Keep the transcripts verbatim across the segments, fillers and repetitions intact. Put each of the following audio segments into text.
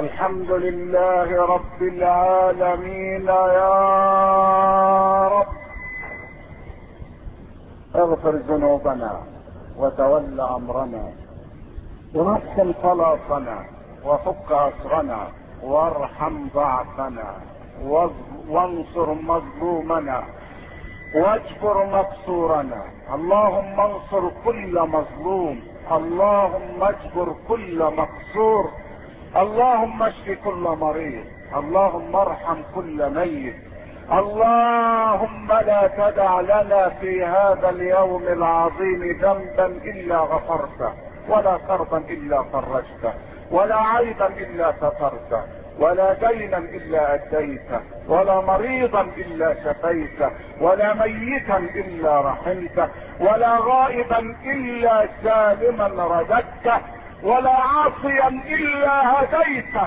الحمد لله رب العالمين. يا رب اغفر ذنوبنا وتول امرنا ونحسن خلاصنا وفك اسرنا وارحم ضعفنا وانصر مظلومنا واجبر مكسورنا. اللهم انصر كل مظلوم، اللهم اجبر كل مكسور، اللهم اشف كل مريض، اللهم ارحم كل ميت. اللهم لا تدع لنا في هذا اليوم العظيم ذنبا الا غفرته، ولا كربا الا فرجته، ولا عيبا الا سترته، ولا دينا الا اديته، ولا مريضا الا شفيته، ولا ميتا الا رحمته، ولا غائبا الا سالما رددته، ولا عاصيا الا هديته.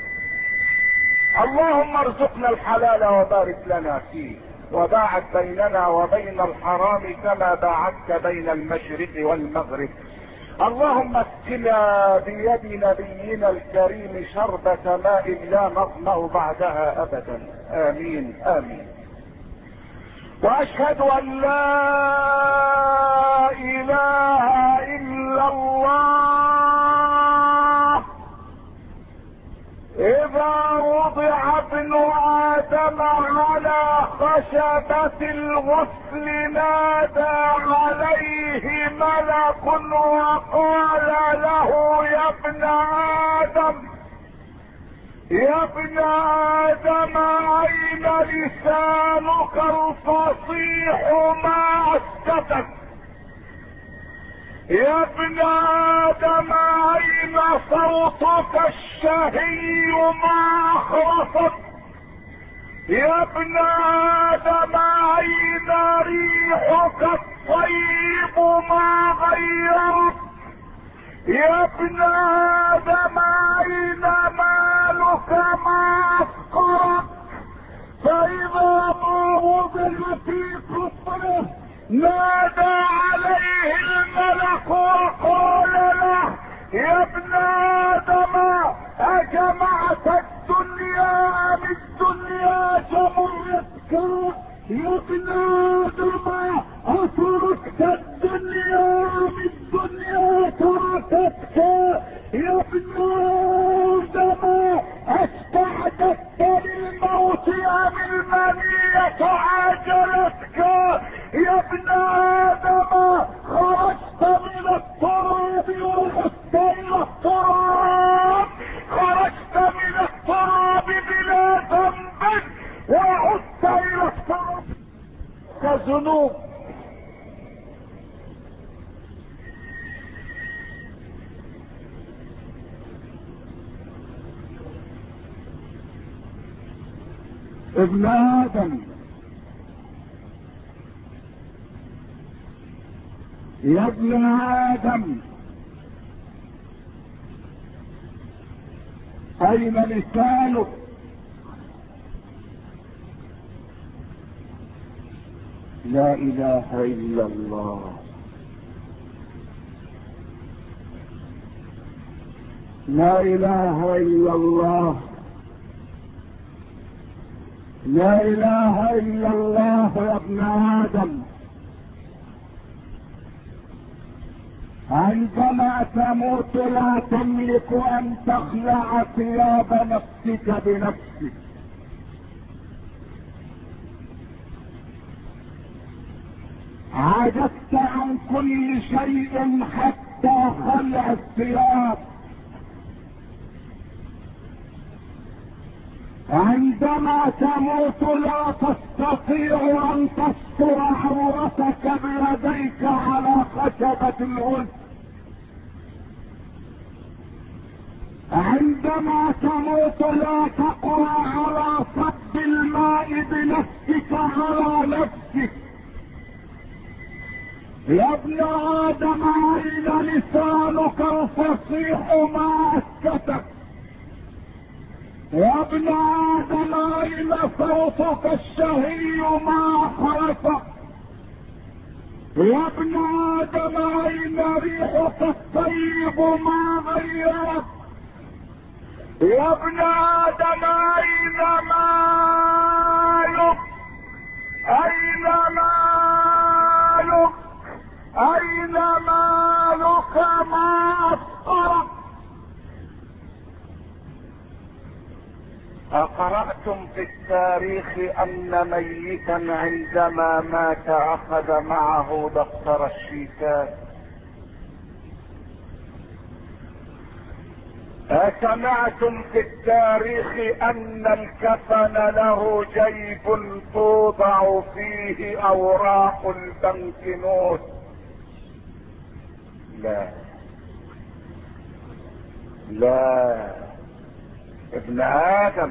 اللهم ارزقنا الحلال وبارك لنا فيه، وباعد بيننا وبين الحرام كما باعدت بين المشرق والمغرب. اللهم اسقنا بيد نبينا الكريم شربة ماء لا نظمأ بعدها ابدا. امين امين. واشهد ان لا اله الا الله. اذا وضع ابن ادم على خشبة الغسل نادى عليه ملك وقال له يا ابن ادم يا ابن ادم اين لسانك الفصيح ما اسكتك؟ يا ابن ادم اين صوتك الشهي ما اخرسك؟ يا ابن ادم اين ريحك الطيب ما غيرت؟ يا ابن ادم اين مالك ما افقرك؟ فاذا ما وضع في قصره نادى عليه الملك وقال له يا ابن ادم اجمعت الدنيا ام الدنيا جمعتك؟ يا ابن ادم اتركت الدنيا ام الدنيا تركتك؟ يا ابن ادم استعددت للموت ام المنية عاجلتك؟ يا ابن ادم خرجت من التراب ورحت الى التراب، خرجت من التراب بلا ذنب وعدت الى التراب كذنوب. ابن ادم يا ابن ادم اين لسانك؟ لا اله الا الله. لا اله الا الله. لا اله الا الله. يا ابن ادم عندما تموت لا تملك ان تخلع ثياب نفسك بنفسك. عجزت عن كل شيء حتى خلع الثياب. عندما تموت لا تستطيع ان تستر عورتك بيديك على خشبة الغسل. عندما تموت لا تقوى على صب الماء بنفسك على نفسك. يا ابن ادم اين لسانك الفصيح ما اسكتك؟ يا ابن ادم اين صوتك الشهي ما اخرسك؟ يا ابن ادم اين ريحك الطيب ما غيرك؟ يا ابن ادم اين مالك؟ اين مالك؟ اين مالك؟ ما اصغرك؟ أقرأتم في التاريخ أن ميتا عندما مات أخذ معه دفتر الشيكات؟ أسمعتم في التاريخ أن الكفن له جيب توضع فيه أوراق البنكنوت؟ لا لا. ابن آدم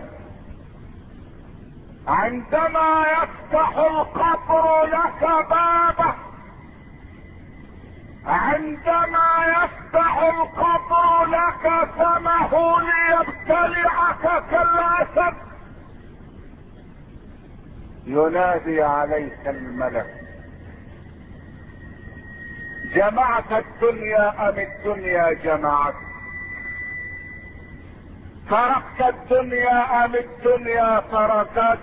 عندما يفتح القبر لك بابه، عندما يفتح القبر لك فمه ليبتلعك كالاسد، ينادي عليك الملك: جمعت الدنيا ام الدنيا جمعت؟ تركت الدنيا ام الدنيا تركت؟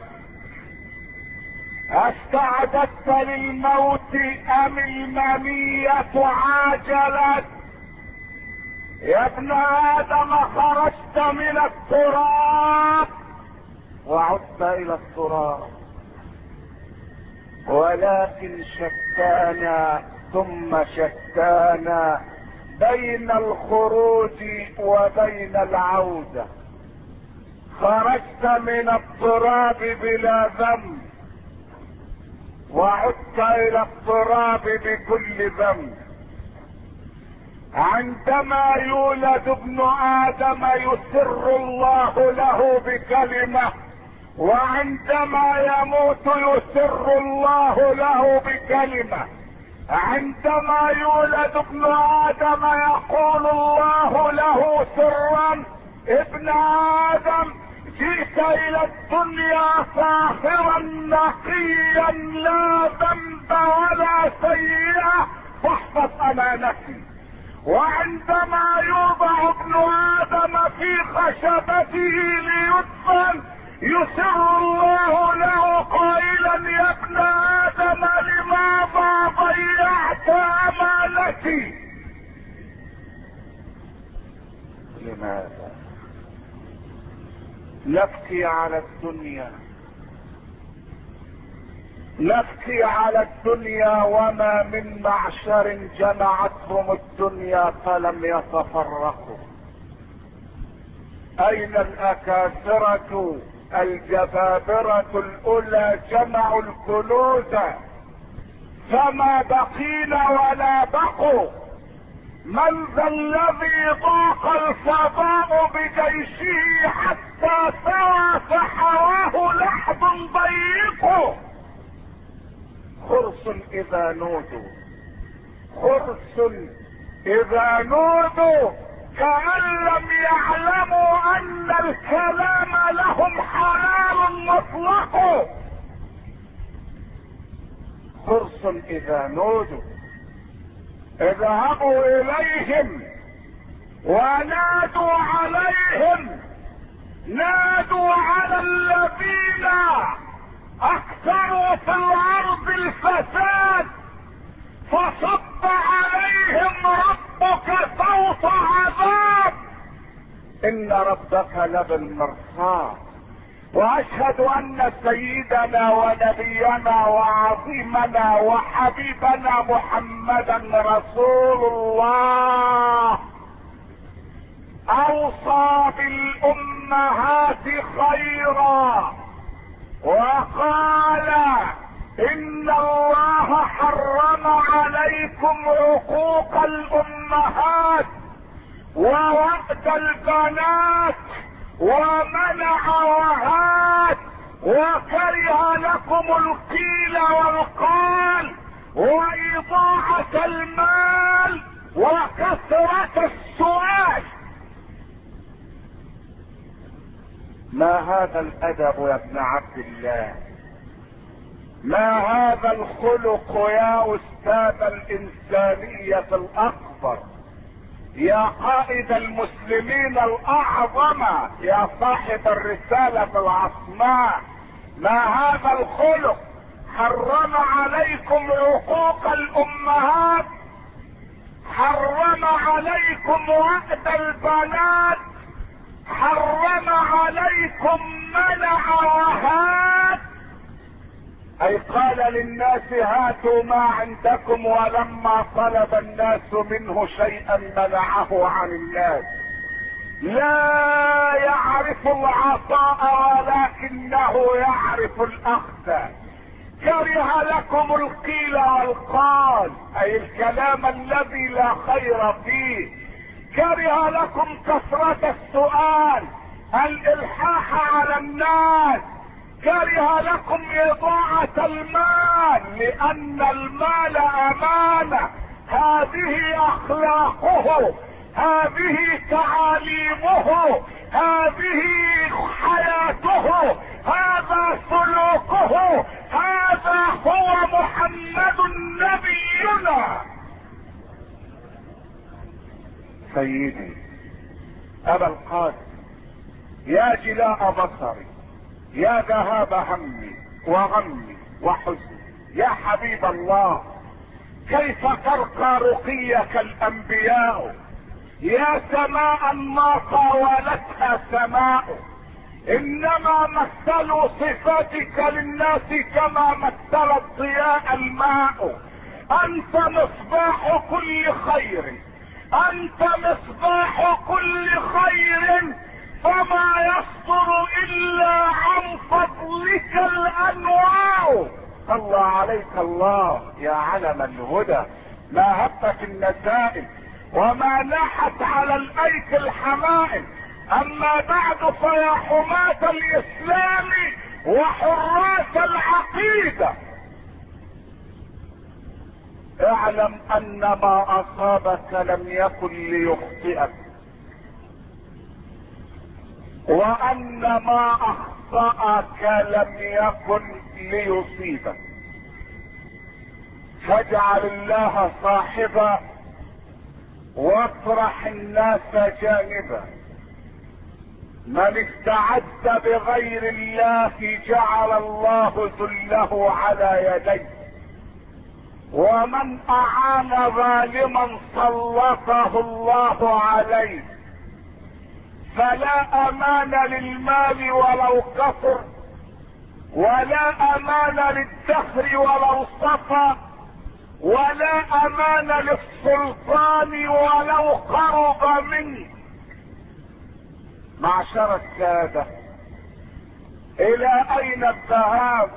استعددت للموت ام المنية عاجلت؟ يا ابن ادم خرجت من التراب وعدت الى التراب، ولكن شتانا ثم شتانا بين الخروج وبين العودة. خرجت من التراب بلا ذنب وعدت الى التراب بكل ذنب. عندما يولد ابن ادم يسر الله له بكلمة، وعندما يموت يسر الله له بكلمة. عندما يولد ابن ادم يقول الله له سرا: ابن ادم جئت الى الدنيا فاخرا نقيا لا ذنب ولا سيئة فاحفظ امانتي. وعندما يوضع ابن ادم في خشبته ليدفن يسر الله له قائلا: يا ابن ادم لماذا ضيعت امانتي؟ لماذا نبكي على الدنيا؟ نبكي على الدنيا وما من معشر جمعتهم الدنيا فلم يتفرقوا. اين الاكاثرة الجبابرة الاولى جمعوا الكنوز فما بقينا ولا بقوا؟ من ذا الذي ضاق الفضاء بجيشه حتى سوى فحواه لحد ضيق؟ خرس اذا نودوا، خرس اذا نودوا كأن لم يعلموا ان الكلام لهم حلال مطلق. خرس اذا نودوا اذهبوا اليهم ونادوا عليهم، نادوا على الذين اكثروا في الارض الفساد فصب عليهم ربك صوت عذاب ان ربك لبالمرصاد. واشهد ان سيدنا ونبينا وعظيمنا وحبيبنا محمدا رسول الله اوصى بالامهات خيرا وقال: ان الله حرم عليكم عقوق الامهات ووأد البنات ومنع وهات وكره لكم القيل والقال واضاعة المال وكثرة السؤال. ما هذا الادب يا ابن عبد الله؟ ما هذا الخلق يا استاذ الانسانية الاكبر؟ يا قائد المسلمين الاعظم، يا صاحب الرسالة العصماء، ما هذا الخلق؟ حرم عليكم عقوق الامهات، حرم عليكم وعد البنات، حرم عليكم منع وهات. اي قال للناس هاتوا ما عندكم، ولما طلب الناس منه شيئا منعه عن الناس. لا يعرف العطاء ولكنه يعرف الاخذ. كره لكم القيل والقال، اي الكلام الذي لا خير فيه. كره لكم كثرة السؤال، الالحاح على الناس. كره لكم اضاعة المال، لان المال امانة. هذه اخلاقه، هذه تعاليمه، هذه حياته، هذا سلوكه، هذا هو محمد نبينا. سيدي ابا القاسم، يا جلاء بصري، يا ذهاب همي وغمي وحزني، يا حبيب الله، كيف ترقى رقيك الانبياء؟ يا سماء ما طاولتها سماء. انما مثلوا صفاتك للناس كما مثل الضياء الماء. انت مصباح كل خير، انت مصباح كل خير، فما يصدر الا عن فضلك الانواع. صلى عليك الله يا علم الهدى، ما هبت النسائم وما ناحت على الايك الحمائم. اما بعد فيا حماة الاسلام وحراس العقيدة، اعلم ان ما اصابك لم يكن ليخطئك، وان ما اخطأك لم يكن ليصيبك. فاجعل الله صاحبا واطرح الناس جانبا. من استعد بغير الله جعل الله ذله على يديه، ومن اعان ظالما سلطه الله عليه. فلا امان للمال ولو كثر، ولا امان للدهر ولو صفى، ولا امان للسلطان ولو قرب منه. معشر السادة، الى اين الذهاب؟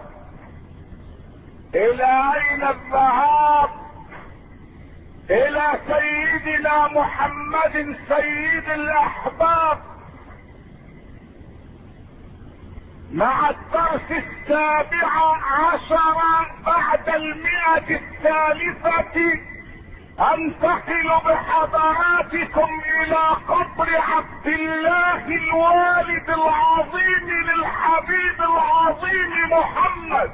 الى اين الذهاب؟ الى سيدنا محمد سيد الاحباب. مع الدرس السابع عشر بعد المئة الثالثة انتقل بحضراتكم الى قبر عبد الله الوالد العظيم للحبيب العظيم محمد.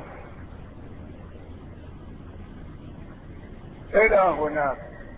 الى هناك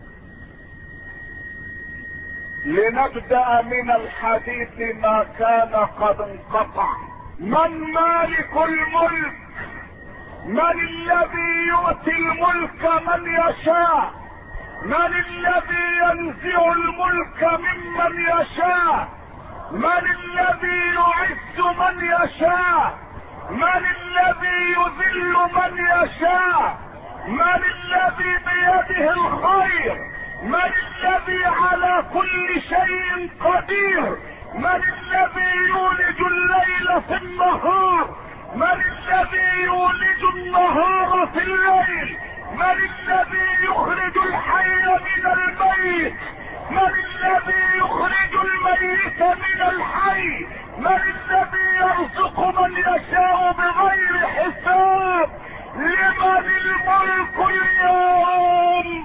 لنبدأ من الحديث ما كان قد انقطع. من مالك الملك؟ من الذي يؤتي الملك من يشاء؟ من الذي ينزع الملك ممن يشاء؟ من الذي يعز من يشاء؟ من الذي يذل من يشاء؟ من الذي بيده الخير؟ من الذي على كل شيء قدير؟ من الذي يولج الليل في النهار؟ من الذي يولج النهار في الليل؟ من الذي يخرج الحي من الميت؟ من الذي يخرج الميت من الحي؟ من الذي يرزق من يشاء بغير حساب؟ لمن الملك اليوم؟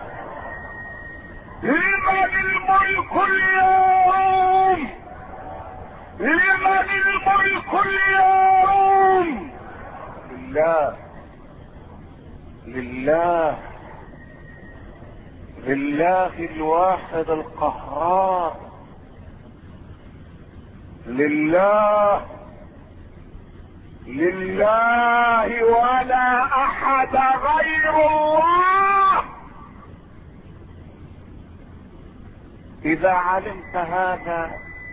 لمن الملك اليوم؟ لمن الملك اليوم؟ لله، لله، لله الواحد القهار، لله لله ولا احد غير الله. اذا علمت هذا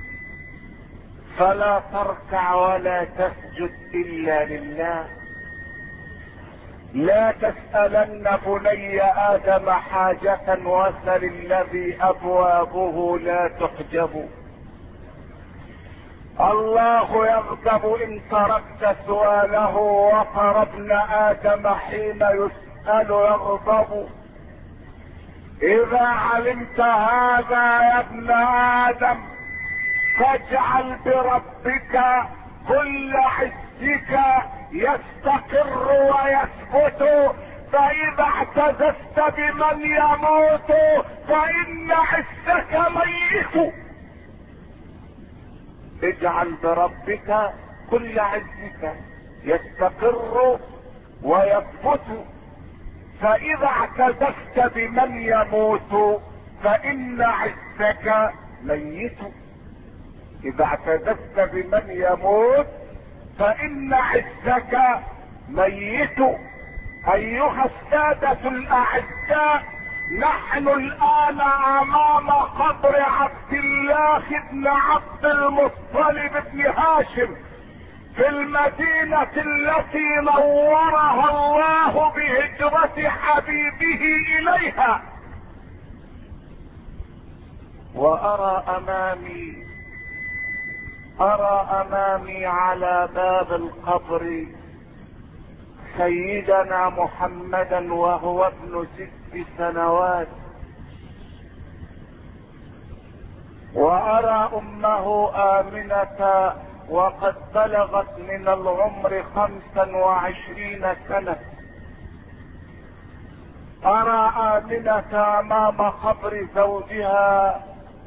فلا تركع ولا تسجد الا لله. لا تسألن بني آدم حاجة وسل الذي أبوابه لا تحجب. الله يغضب إن تركت سؤاله، وترى ابن آدم حين يسأل يغضب. إذا علمت هذا يا ابن آدم فاجعل بربك كل عزك يستقر ويثبت، فإذا اعتززت بمن يموت فإن عزك ميت. اجعل بربك كل عزك يستقر ويثبت، فإذا اعتززت بمن يموت فإن عزك ميت. إذا اعتززت بمن يموت فإن عزك ميت. أيها السادة الأعزاء، نحن الآن أمام قبر عبد الله بن عبد المطلب بن هاشم في المدينة التي نورها الله بهجرة حبيبه إليها. وأرى أمامي أرى أمامي على باب القبر سيدنا محمدا وهو ابن ست سنوات، وأرى أمه آمنة وقد بلغت من العمر خمسا وعشرين سنة. أرى آمنة أمام قبر زوجها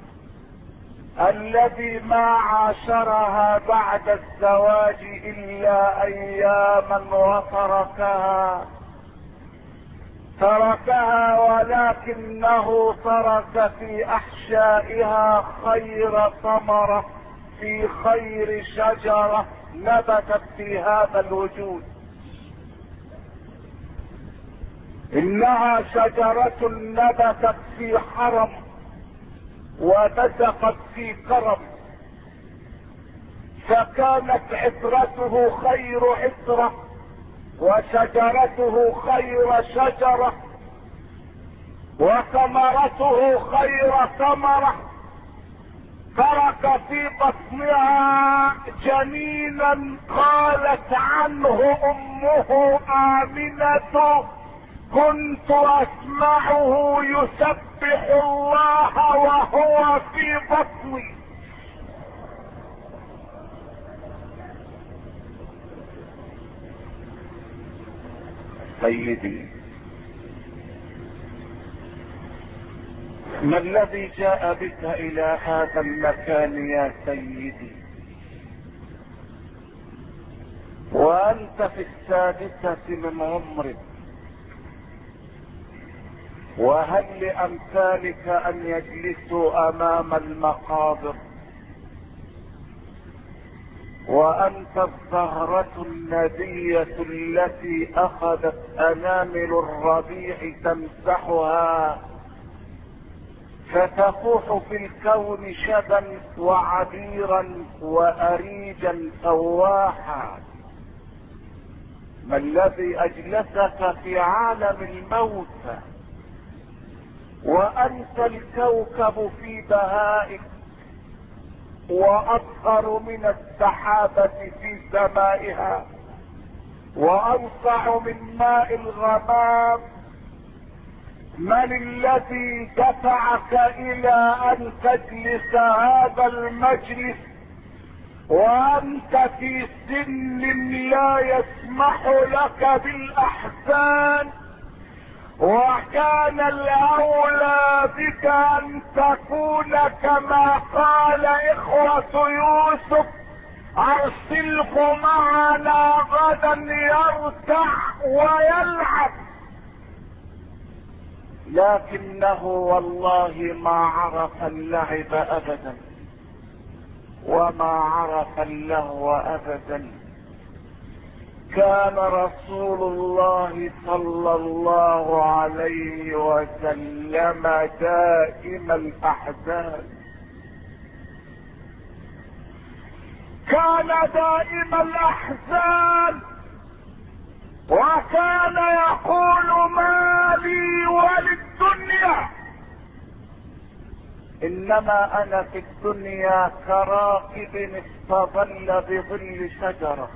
الذي ما عاشرها بعد الزواج إلا أياما وتركها تركها ولكنه ترك في أحشائها خير ثمرة في خير شجرة نبتت في هذا الوجود. إنها شجرة نبتت في حرم وبزقت في كرم، فكانت عطرته خير عطرة وشجرته خير شجرة وثمرته خير ثمرة. ترك في بطنها جنينا قالت عنه امه آمنة كنت اسمعه يسبح الله وهو في بطني. سيدي، ما الذي جاء بك الى هذا المكان يا سيدي وانت في السادسة من عمرك؟ وهل لامثالك ان يجلسوا امام المقابر وانت الزهرة الندية التي اخذت انامل الربيع تمسحها فتفوح في الكون شبا وعبيرا واريجا فواحا؟ ما الذي اجلسك في عالم الموتى وانت الكوكب في بهائك واصغر من السحابة في سمائها وانصع من ماء الغمام؟ من الذي دفعك الى ان تجلس هذا المجلس وانت في سن لا يسمح لك بالاحزان؟ وكان الاولى بك ان تكون كما قال اخوة يوسف ارسله معنا غدا يرتع ويلعب. لكنه والله ما عرف اللعب ابدا وما عرف اللهو ابدا. كان رسول الله صلى الله عليه وسلم دائم الاحزان، كان دائم الاحزان، وكان يقول ما لي وللدنيا، انما انا في الدنيا كراكب استظل بظل شجرة.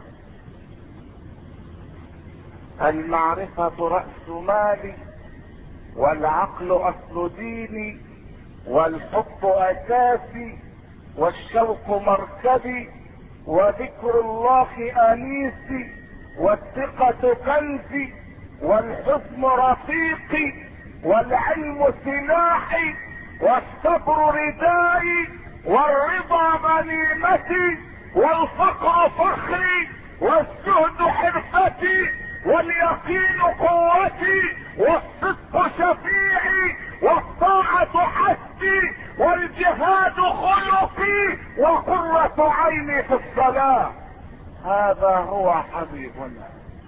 المعرفة رأس مالي، والعقل اصل ديني، والحب اساسي، والشوق مركبي، وذكر الله انيسي، والثقة كنزي، والحزن رفيقي، والعلم سلاحي، والصبر ردائي، والرضا غنيمتي، والفقر فخري، والزهد حرفتي، واليقين قوتي، والصدق شفيعي، والطاعة حسي، والجهاد خلقي، وقرة عيني في الصلاة. هذا هو حبيبنا،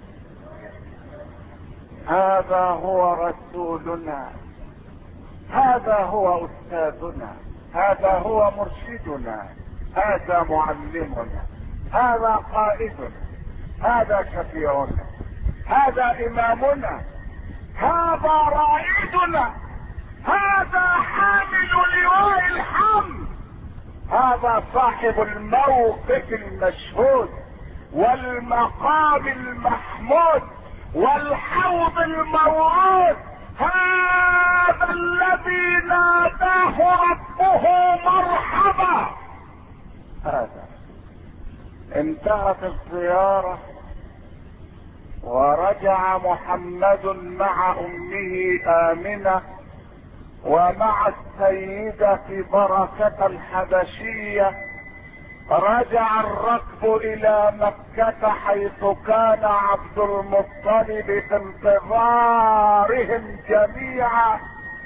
هذا هو رسولنا، هذا هو استاذنا، هذا هو مرشدنا، هذا معلمنا، هذا قائدنا، هذا شفيعنا، هذا امامنا، هذا رائدنا، هذا حامل لواء الحمد، هذا صاحب الموقف المشهود والمقام المحمود والحوض الموعود، هذا الذي ناداه ربه مرحبا. هذا انتهت الزيارة، ورجع محمد مع امه آمنة ومع السيدة بركة الحبشية. رجع الركب الى مكة حيث كان عبد المطلب في انتظارهم جميعا،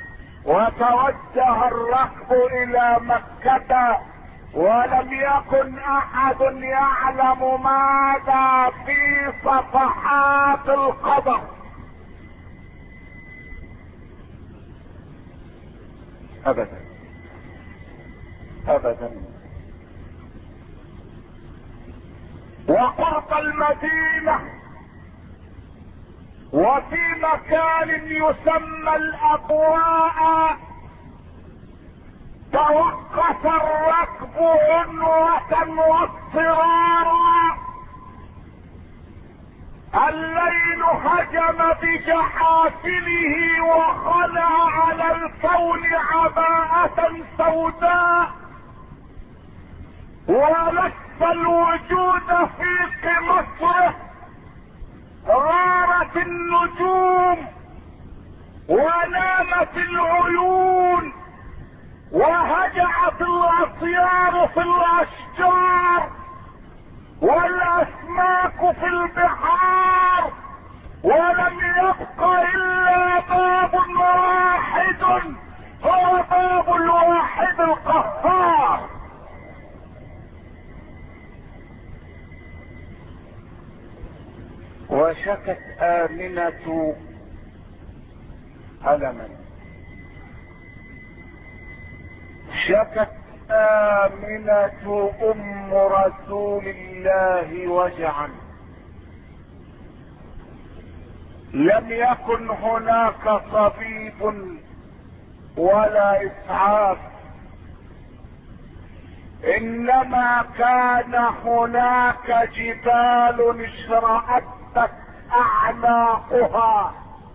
وتوجه الركب الى مكة، ولم يكن احد يعلم ماذا في صفحات القبر ابدا ابدا. وقرب المدينة وفي مكان يسمى الابواء توقف الركب عنوة واضطرارا. الليل هجم بجحافله وخلع على الكون عباءة سوداء، ولف الوجود في مصره. غارت النجوم ونامت العيون وهجعت الاطيار في الاشجار والاسماك في البحار، ولم يبق الا باب واحد هو باب الواحد القهار. وشكت آمنة ألما، شكت آمنة أم رسول الله وجعا. لم يكن هناك طبيب ولا إسعاف، انما كان هناك جبال اشرأت اعناقها،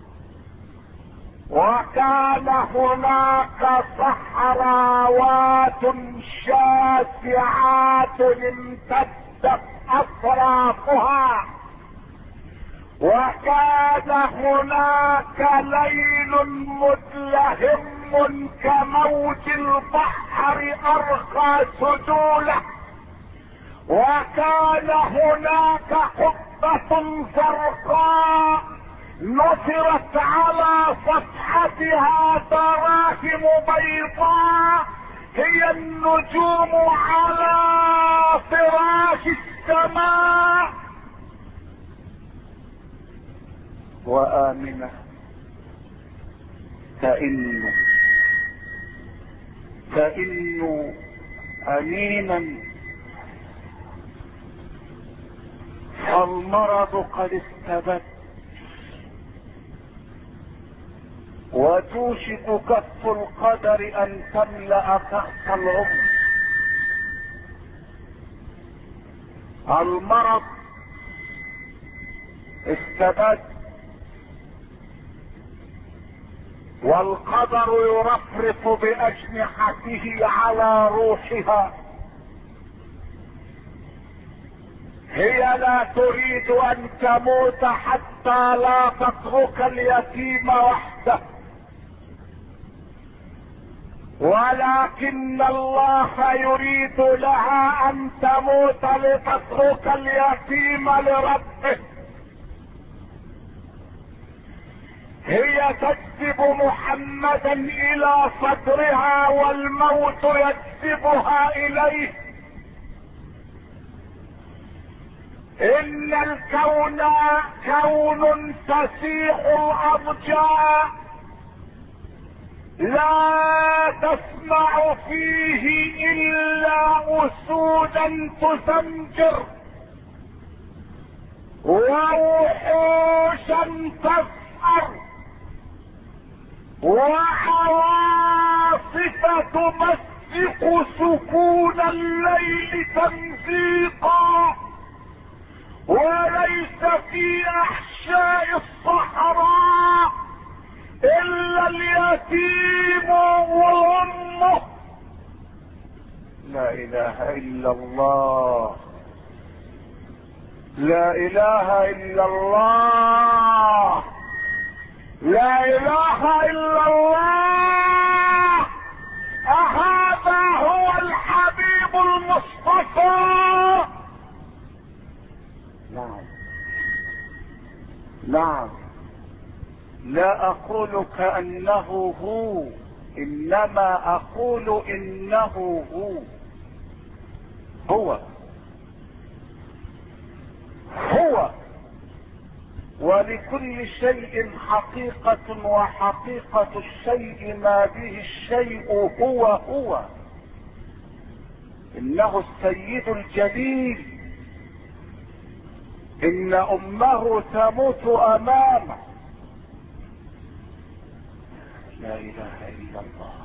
وكان هناك صحراوات شاسعات امتدت اطرافها، وكان هناك ليل مدلهم كموج البحر ارخى سجوله، وكان هناك قبة زرقاء نثرت كانت على صفحتها دراهم بيضاء هي النجوم على فراش السماء. وآمنة تئن تئن أمينا، فالمرض قد استبد وتوشك كف القدر ان تملأ كأس العمر. المرض استبد والقدر يرفرف بأجنحته على روحها. هي لا تريد ان تموت حتى لا تترك اليتيم وحده، ولكن الله يريد لها ان تموت لتترك اليتيم لربه. هي تجذب محمدا الى صدرها والموت يجذبها اليه. ان الكون كون تسيح الارجاء لا تسمع فيه الا اسودا تزمجر ووحوشا تسأر وعواصف تمزق سكون الليل تمزيقا، وليس في احشاء الصحراء الا اليتيم وامه. لا اله الا الله، لا اله الا الله، لا اله الا الله. اهذا هو الحبيب المصطفى. نعم نعم، لا اقول كأنه هو، انما اقول انه هو. هو هو ولكل شيء حقيقة، وحقيقة الشيء ما به الشيء هو هو. انه السيد الجليل، ان امه تموت امامه. لا اله الا الله.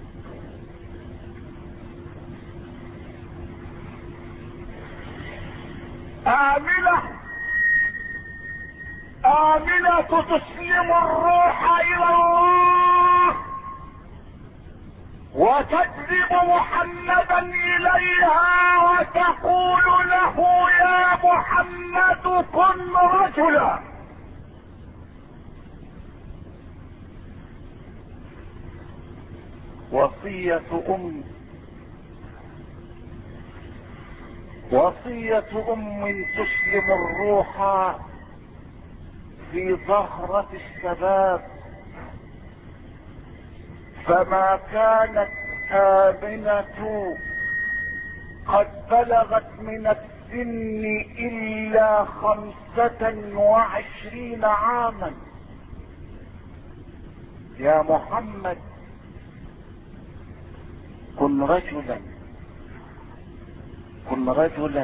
آمنة آمنة تسلم الروح إلى الله وتجذب محمدا إليها وتقول له يا محمد كن رجلا. وصية أم وصية أم تسلم الروح في ظهرة الشباب، فما كانت آمنة قد بلغت من السن إلا خمسة وعشرين عاما. يا محمد كن رجلا، كن رجلا.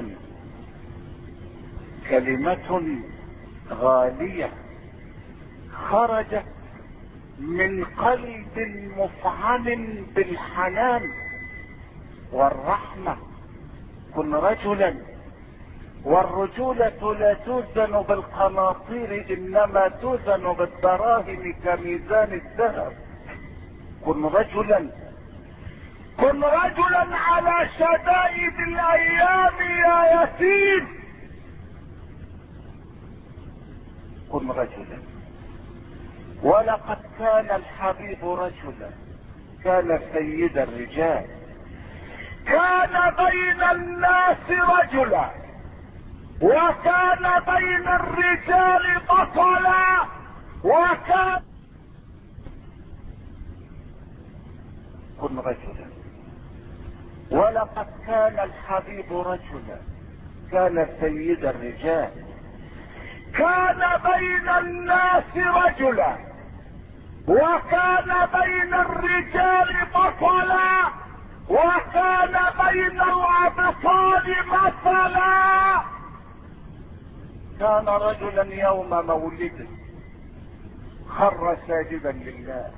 كلمة غالية خرجت من قلب مفعم بالحنان والرحمة. كن رجلا. والرجولة لا توزن بالقناطير، انما توزن بالدراهم كميزان الذهب. كن رجلا، كن رجلا على شدائد الايام يا يتيم. كن رجلا. ولقد كان الحبيب رجلا، كان سيد الرجال، كان بين الناس رجلا، وكان بين الرجال بطلا، وكان كن رجلا، ولقد كان الحبيب رجلا، كان سيد الرجال، كان بين الناس رجلا، وكان بين الرجال بطلا، وكان بين الابطال مثلا. كان رجلا يوم مولده خر ساجدا لله،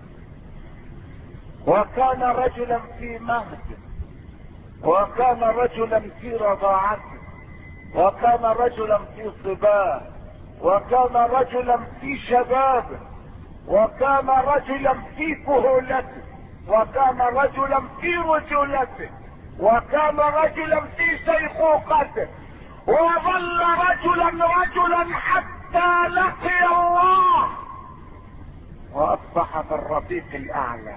وكان رجلا في مهده، وكان رجلا في رضاعته، وكان رجلا في صباه، وكان رجلا في شبابه، وكان رجلا في كهولته، وكان رجلا في رجولته، وكان رجلا في شيخوخته، وظل رجلا رجلا حتى لقي الله واصبح في الرفيق الاعلى.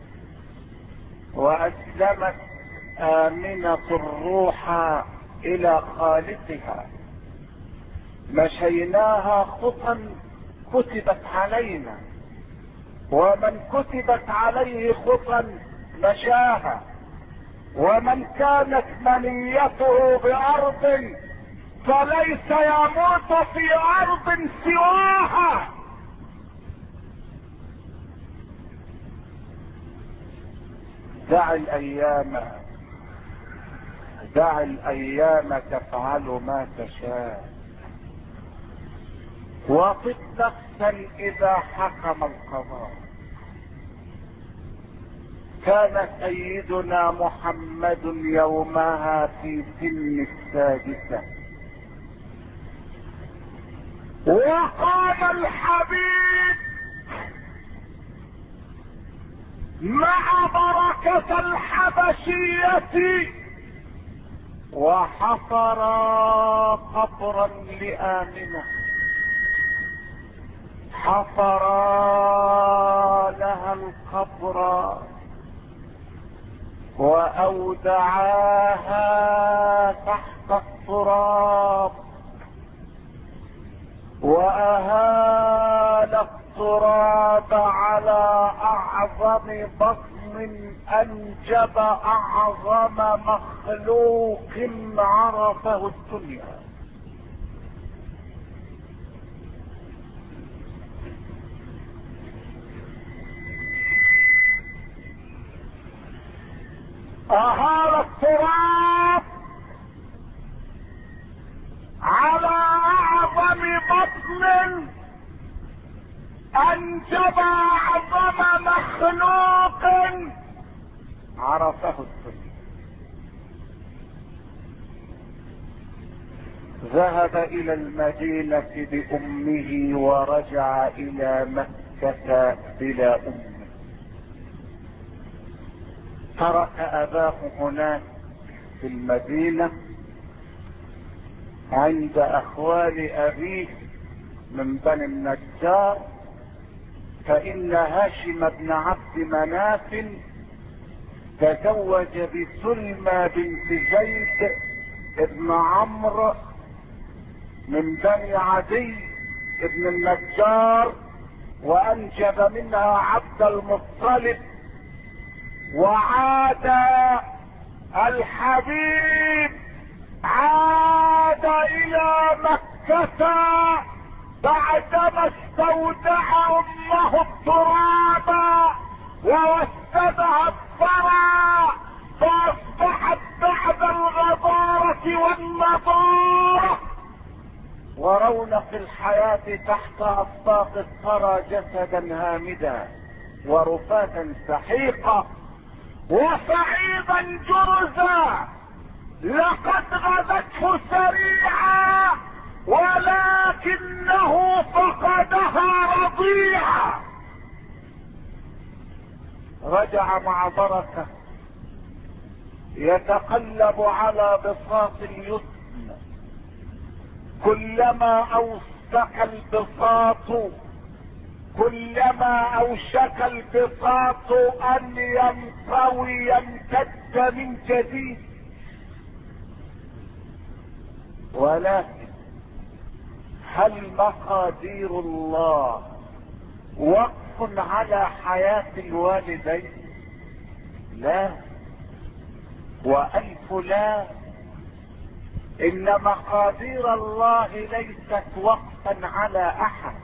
واسلمت امنة الروح الى خالقها، مشيناها خطا كتبت علينا، ومن كتبت عليه خطا مشاها، ومن كانت منيته بارض فليس يموت في ارض سواها. دع الايام دع الايام تفعل ما تشاء، وطب نفسا اذا حكم القضاء. كان سيدنا محمد يومها في سن السادسة، وقام الحبيب مع بركة الحبشية وحفر قبرا لآمنة، حفر لها القبر وأودعاها تحت التراب، وأهال التراب على أعظم بطن أنجب أعظم مخلوق عرفه الدنيا. أهال التراب على أعظم بطن أنجب أعظم مخلوق عرفه الدنيا. ذهب إلى المدينة بأمه ورجع إلى مكة بلا أم. ترك أباه هناك في المدينة عند أخوال أبيه من بني النجار، فإن هاشم بن عبد مناف تزوج بسلمى بنت زيد ابن عمرو من بني عدي ابن النجار، وأنجب منها عبد المطلب. وعاد الحبيب عاد الى مكة بعدما استودع امه التراب ووسدها الثرى، فاصبحت بعد الغبارة والنضارة ورونق الحياة تحت اصداق الثرى جسدا هامدا ورفاتا سحيقا وصعيدا جرزا. لقد غدته سريعا ولكنه فقدها رضيعا. رجع مع بركة يتقلب على بساط اليتم، كلما اوسك البساط كلما اوشك البساط ان ينطوي يمتد من جديد. ولكن هل مقادير الله وقف على حياة الوالدين؟ لا والف لا. ان مقادير الله ليست وقفا على احد.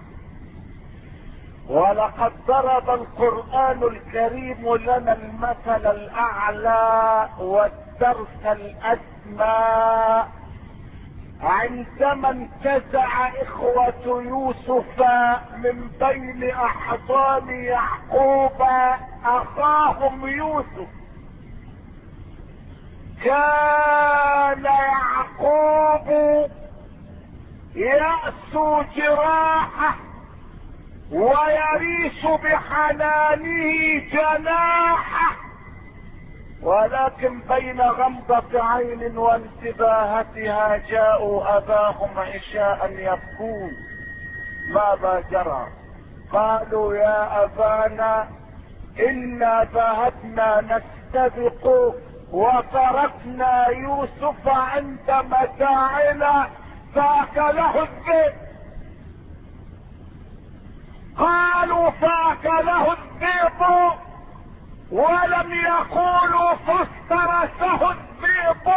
ولقد ضرب القرآن الكريم لنا المثل الاعلى والدرس الاسمى عندما انتزع اخوة يوسف من بين احضان يعقوب اخاهم يوسف. كان يعقوب يأسو جراحه ويريش بحنانه جناحه، ولكن بين غمضة عين وانتباهتها جاءوا اباهم عشاء يبكون. ماذا جرى؟ قالوا يا ابانا انا ذهبنا نستبق وتركنا يوسف عند متاعنا فاكله الذئب. قالوا فاكله الذئب ولم يقولوا فافترسه الذئب،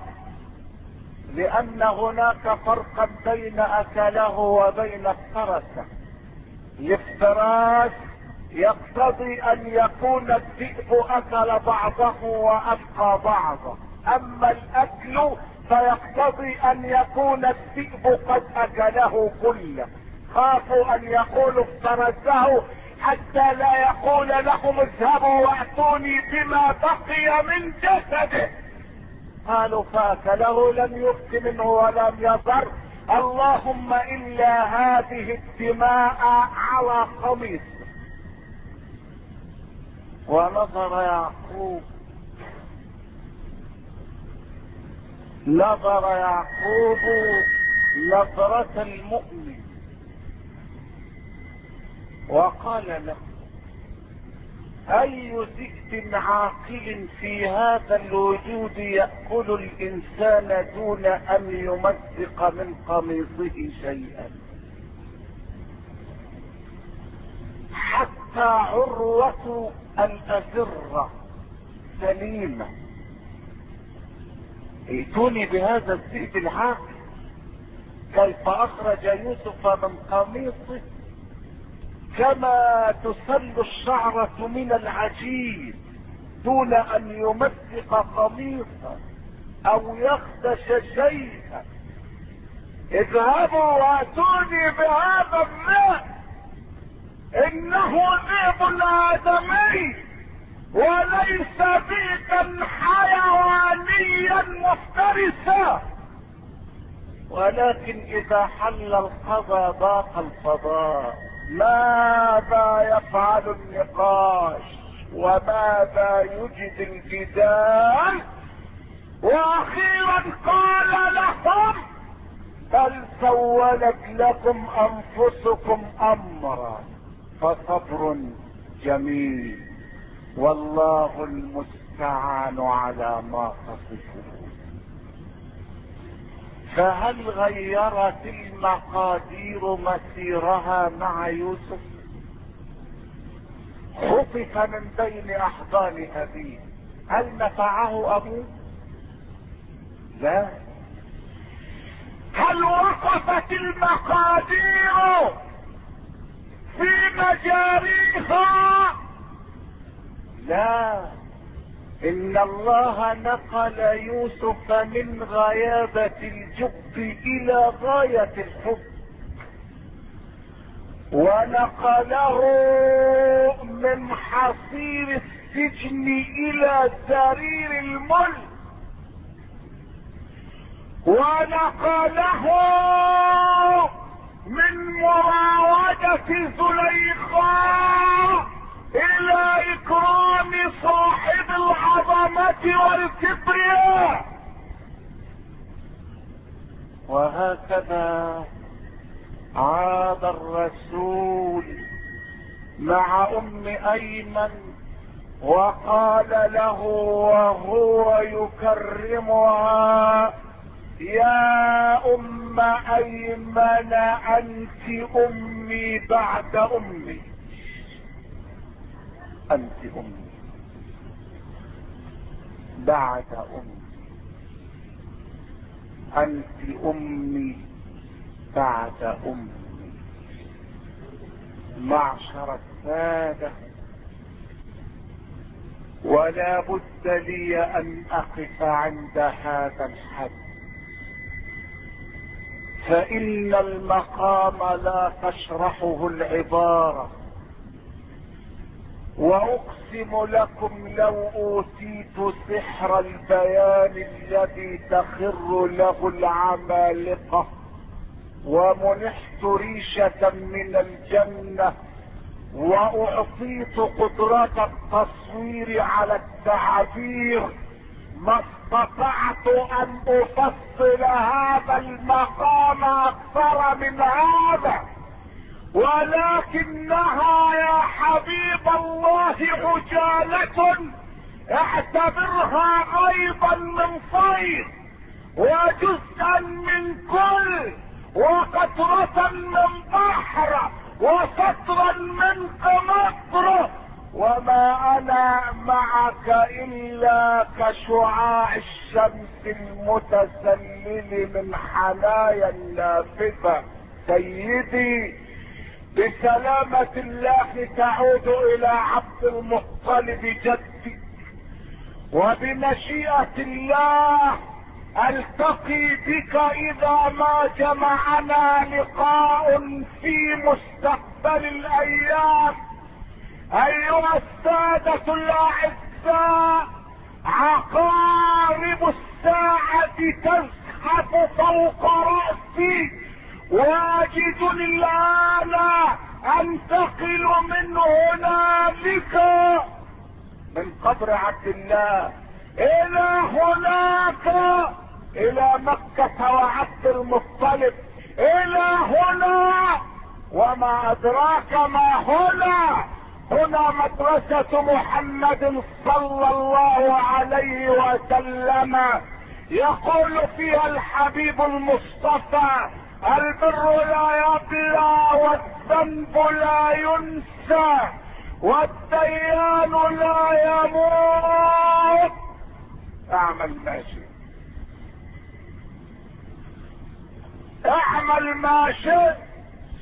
لان هناك فرقا بين اكله وبين افترسه. الافتراس يقتضي ان يكون الذئب اكل بعضه وابقى بعضه، اما الاكل فيقتضي ان يكون الذئب قد اكله كله. خافوا ان يقولوا افترسه حتى لا يقول لهم اذهبوا واتوني بما بقي من جسده. قالوا فاكله لم يبق منه ولم يضر، اللهم الا هذه الدماء على قميص. ونظر يعقوب نظر يعقوب نظرة المؤمن وقال له اي ذئب عاقل في هذا الوجود يأكل الانسان دون ان يمزق من قميصه شيئا؟ حتى عروة الأزرة سليمة. ائتوني بهذا الذئب العاقل كيف اخرج يوسف من قميصه كما تسل الشعرة من العجين دون ان يمزق قميصا او يخدش شيئا. اذهبوا واتوني بهذا الذئب انه ذئب آدمي وليس ذئبا حيوانيا مفترسا، ولكن اذا حل القضاء ضاق الفضاء. ماذا يفعل النقاش وماذا يجد الجدال؟ واخيرا قال لهم بل سولت لكم انفسكم امرا فصبر جميل والله المستعان على ما تصفون. فهل غيرت المقادير مسيرها مع يوسف؟ خطف من بين احضان ابيه، هل نفعه ابوه؟ لا. هل وقفت المقادير في مجاريها؟ لا. ان الله نقل يوسف من غيابة الجب الى غاية الحب، ونقله من حصير السجن الى سرير الملك، ونقله من مراودة زليخاء الى اكرام صاحب العظمة والكبرياء. وهكذا عاد الرسول مع ام ايمن وقال له وهو يكرمها يا ام ايمن انت امي بعد امي. انت امي بعد امي، انت امي بعد امي. معشر السادة، ولا بد لي ان اقف عند هذا الحد، فان المقام لا تشرحه العبارة. واقسم لكم لو اوتيت سحر البيان الذي تخر له العمالقة، ومنحت ريشة من الجنة، واعطيت قدرة التصوير على التعبير، ما استطعت ان افصل هذا المقام اكثر من هذا. ولكنها يا حبيب الله عجالة، اعتبرها ايضا من صيد، وجزءا من كل، وقطرة من بحر، وسطرا من قمطر. وما انا معك الا كشعاع الشمس المتسلل من حنايا النافذة. سيدي، بسلامة الله تعود الى عبد المطلب جدي، وبمشيئة الله التقي بك اذا ما جمعنا لقاء في مستقبل الايام. ايها السادة الاعزاء، عقارب الساعة تزحف فوق رأسي، واجد الان انتقل من هنالك من قبر عبد الله الى هناك، الى مكة وعبد المطلب، الى هنا. وما ادراك ما هنا؟ هنا مدرسة محمد صلى الله عليه وسلم، يقول فيها الحبيب المصطفى: البر لا يبلى، والذنب لا ينسى، والديان لا يموت. اعمل ما شئت، اعمل ما شئت.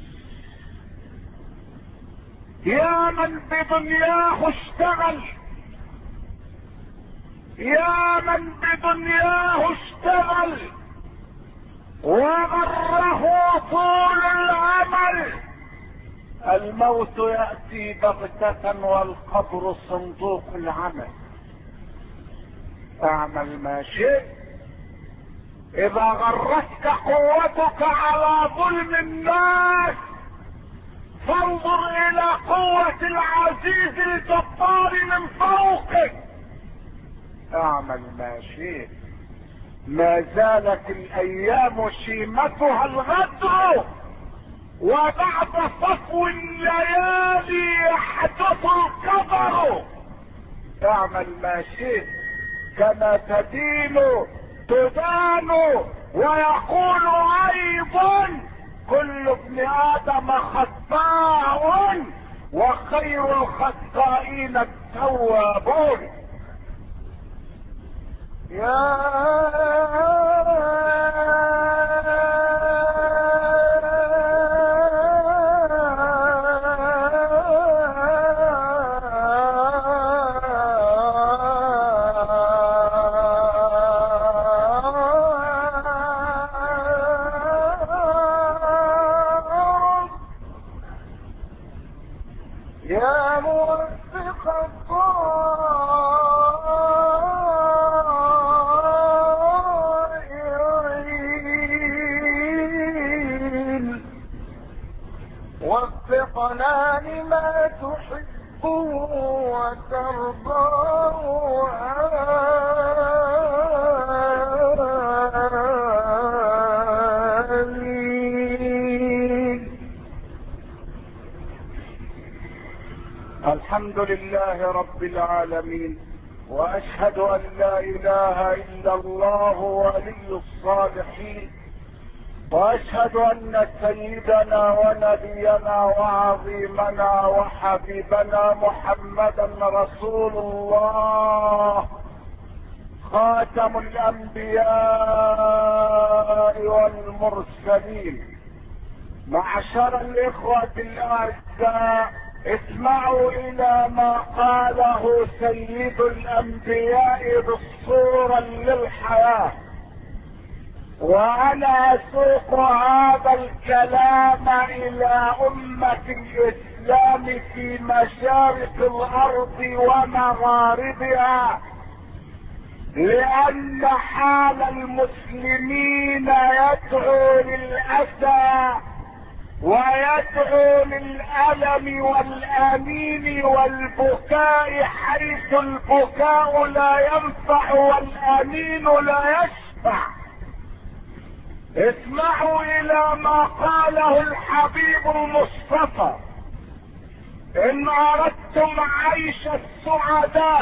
يا من بدنياه اشتغل، يا من بدنياه اشتغل وغره طول العمل، الموت يأتي بغتة والقبر صندوق العمل. اعمل ما شئت. اذا غرتك قوتك على ظلم الناس، فانظر الى قوة العزيز الجبار من فوقك. اعمل ما شئت. ما زالت الايام شيمتها الغدر، وبعد صفو الليالي يحدث القدر. اعمل ما شئت. كما تدين تدان. ويقول ايضا: كل ابن ادم خطاء، وخير الخطائين التوابون. يا يا موفق الضالين، وفقنا لما تحب وترضى. الحمد لله رب العالمين، واشهد ان لا اله الا الله ولي الصالحين، واشهد ان سيدنا ونبينا وعظيمنا وحبيبنا محمدا رسول الله خاتم الانبياء والمرسلين. معشر الاخوة الاعزاء، اسمعوا الى ما قاله سيد الانبياء دستورا للحياة، وانا اسوق هذا الكلام الى امة الاسلام في مشارق الارض ومغاربها، لان حال المسلمين يدعو للاسى ويدعو للألم والآمين والبكاء، حيث البكاء لا ينفع والآمين لا يشفع. اسمعوا إلى ما قاله الحبيب المصطفى: إن أردتم عيش السعداء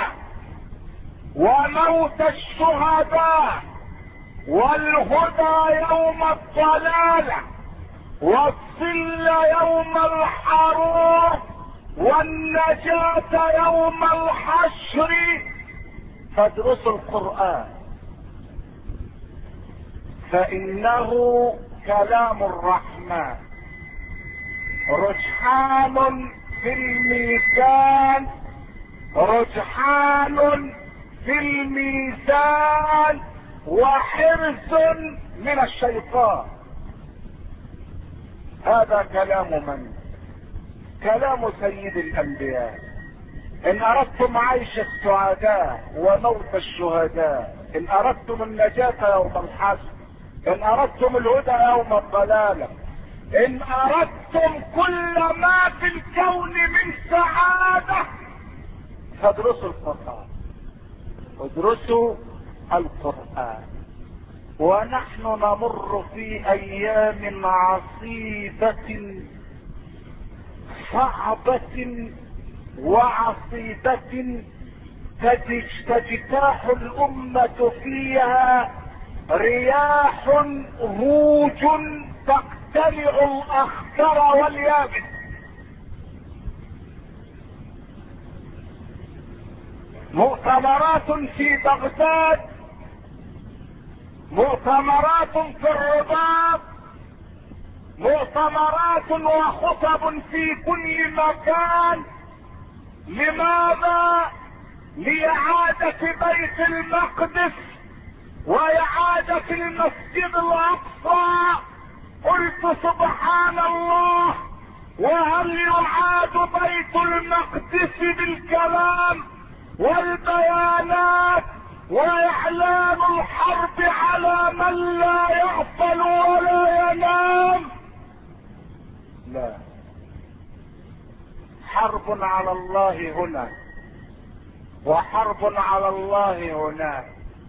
وموت الشهداء والهدى يوم الضلالة والظل يوم الحرور والنجاة يوم الحشر، فادرسوا القرآن، فإنه كلام الرحمن رجحان في الميزان، رجحان في الميزان وحرز من الشيطان. هذا كلام من؟ كلام سيد الانبياء. ان اردتم عيش السعداء وموت الشهداء، ان اردتم النجاة يوم الحشر، ان اردتم الهدى يوم الضلالة، ان اردتم كل ما في الكون من سعادة، فادرسوا القرآن، ادرسوا القرآن. ونحن نمر في ايام عصيبة صعبة وعصيبة تجتاح الامة فيها رياح هوج تقتلع الاخضر واليابس. مؤتمرات في بغداد، مؤتمرات في الرباط، مؤتمرات وخطب في كل مكان. لماذا؟ لإعادة بيت المقدس وإعادة المسجد الأقصى. قلت سبحان الله، وهل يعاد بيت المقدس بالكلام والبيانات واعلان الحرب على من لا يغفل ولا ينام؟ لا، حرب على الله هنا وحرب على الله هناك.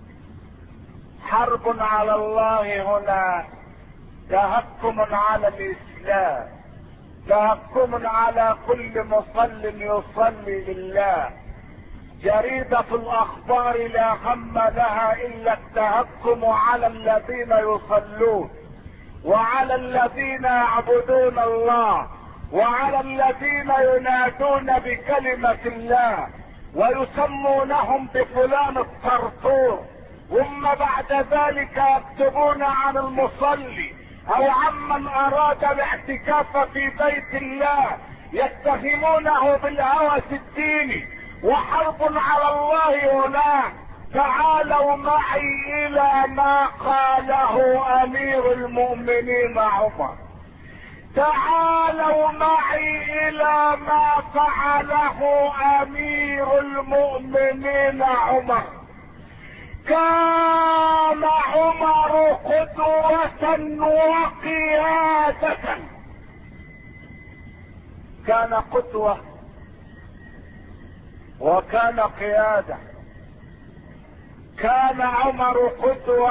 حرب على الله هنا تهكم على الاسلام، تهكم على كل مصل يصلي لله. جريدة الاخبار لا هم لها الا التهكم على الذين يصلون وعلى الذين يعبدون الله وعلى الذين ينادون بكلمة الله ويسمونهم بفلان الطرطور، ثم بعد ذلك يكتبون عن المصلي او عمن اراد الاعتكاف في بيت الله يتهمونه بالهوس الديني. وحرب على الله هناك. تعالوا معي الى ما قاله امير المؤمنين عمر، تعالوا معي الى ما فعله امير المؤمنين عمر. كان عمر قدوة وقيادة، كان قدوة وكان قيادة. كان عمر قدوة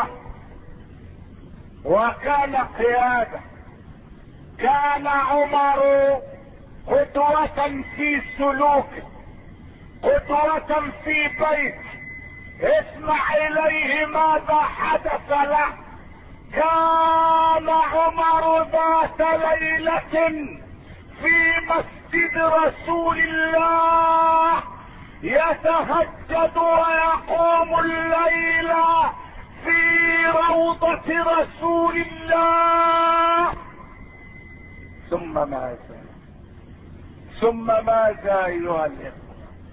وكان قيادة. كان عمر قدوة في سلوكه، قدوة في بيته. اسمع اليه ماذا حدث له. كان عمر ذات ليلة في مسجد رسول الله يتهجد ويقوم الليل في روضة رسول الله. ثم ماذا ثم ماذا ايها الاخوة؟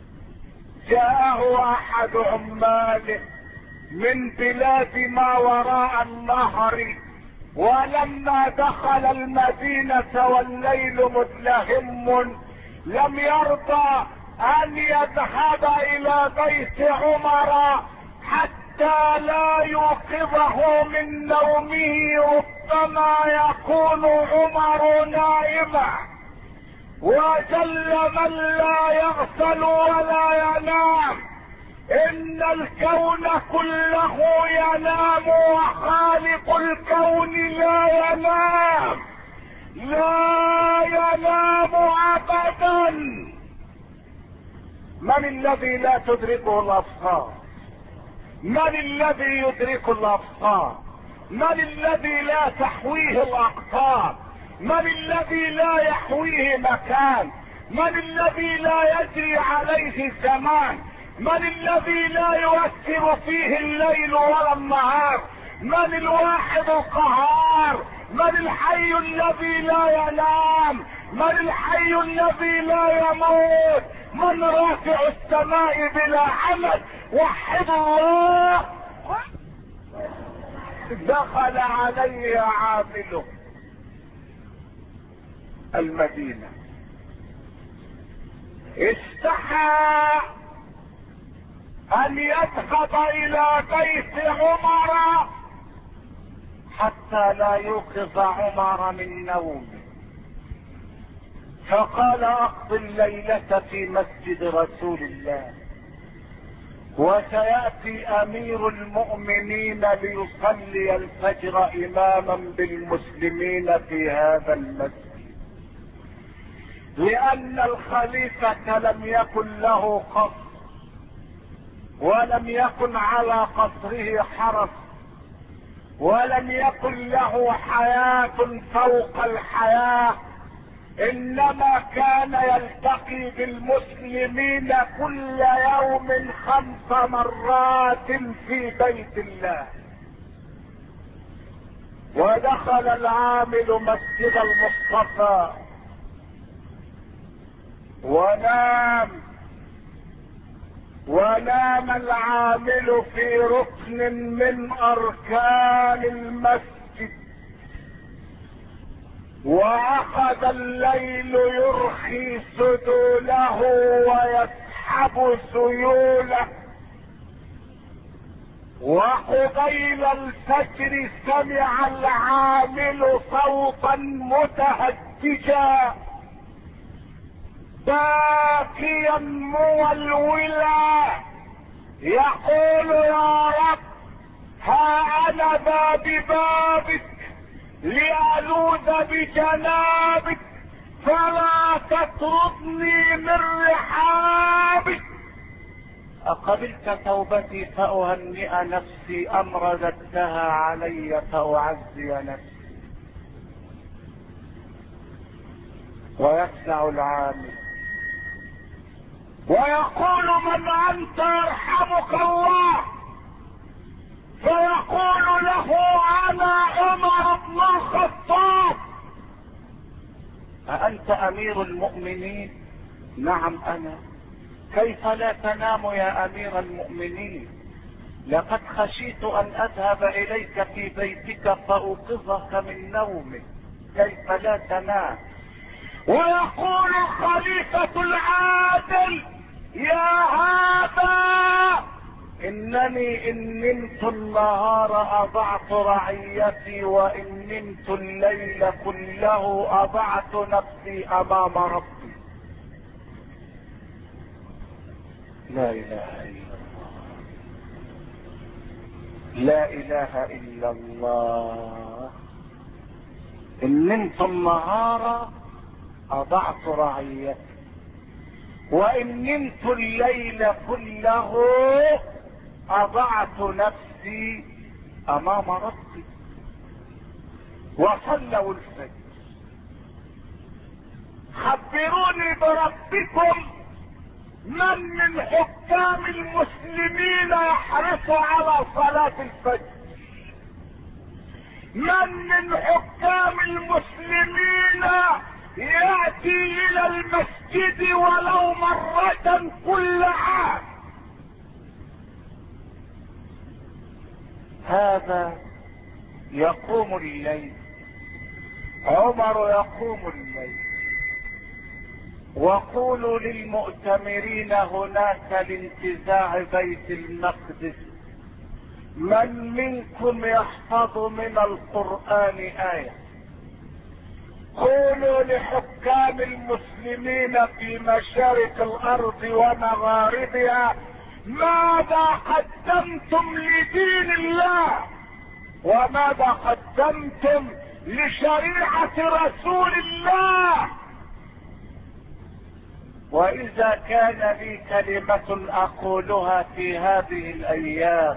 جاءه احد عماله من بلاد ما وراء النهر، ولما دخل المدينة والليل مظلم لم يرضى ان يذهب الى بيت عمر حتى لا يوقظه من نومه، ربما يكون عمر نائما. وجل من لا يغفل ولا ينام، ان الكون كله ينام وخالق الكون لا ينام، لا ينام ابدا. من الذي لا تدركه الابصار؟ من الذي يدرك الابصار؟ من الذي لا تحويه الاقطار؟ من الذي لا يحويه مكان؟ من الذي لا يجري عليه زمان؟ من الذي لا يؤثر فيه الليل ولا النهار؟ من الواحد القهار؟ من الحي الذي لا ينام؟ من الحي الذي لا يموت؟ من رافع السماء بلا عمد؟ وحد الله. دخل عليه عامله المدينة، استحى ان يذهب الى بيت عمر حتى لا يوقظ عمر من نومه، فقال اقضي الليلة في مسجد رسول الله، وسيأتي امير المؤمنين ليصلي الفجر اماما بالمسلمين في هذا المسجد، لان الخليفة لم يكن له قصر، ولم يكن على قصره حرس، ولم يكن له حياة فوق الحياة، انما كان يلتقي بالمسلمين كل يوم خمس مرات في بيت الله. ودخل العامل مسجد المصطفى ونام، ونام العامل في ركن من اركان المسجد، واخذ الليل يرخي سدوله ويسحب سيوله، وقبيل الفجر سمع العامل صوتا متهججا باكيا مولولا يقول يا رب ها انا ذا ببابك لألوذ بجنابك فلا تطردني من رحابك. أقبلت توبتي فأهنئ نفسي أم رددتها علي فأعزي نفسي؟ ويسمع العامل ويقول من أنت يرحمك الله، فيقول له انا عمر بن الخطاب. أأنت امير المؤمنين؟ نعم انا. كيف لا تنام يا امير المؤمنين؟ لقد خشيت ان اذهب اليك في بيتك فاوقظك من نومك، كيف لا تنام؟ ويقول الخليفة العادل يا هذا انني ان نمت النهار اضعت رعيتي، وان نمت الليل كله اضعت نفسي امام ربي. لا اله الا الله، لا اله الا الله. ان نمت النهار اضعت رعيتي، وان نمت الليل كله اضعت نفسي امام ربي. وصلوا الفجر. خبروني بربكم، من من حكام المسلمين يحرص على صلاة الفجر؟ من من حكام المسلمين يأتي الى المسجد ولو مرة كل عام؟ هذا يقوم الليل، عمر يقوم الليل. وقولوا للمؤتمرين هناك لانتزاع بيت المقدس، من منكم يحفظ من القرآن آية؟ قولوا لحكام المسلمين في مشارق الارض ومغاربها، ماذا قدمتم لدين الله وماذا قدمتم لشريعة رسول الله؟ واذا كان لي كلمة اقولها في هذه الايام،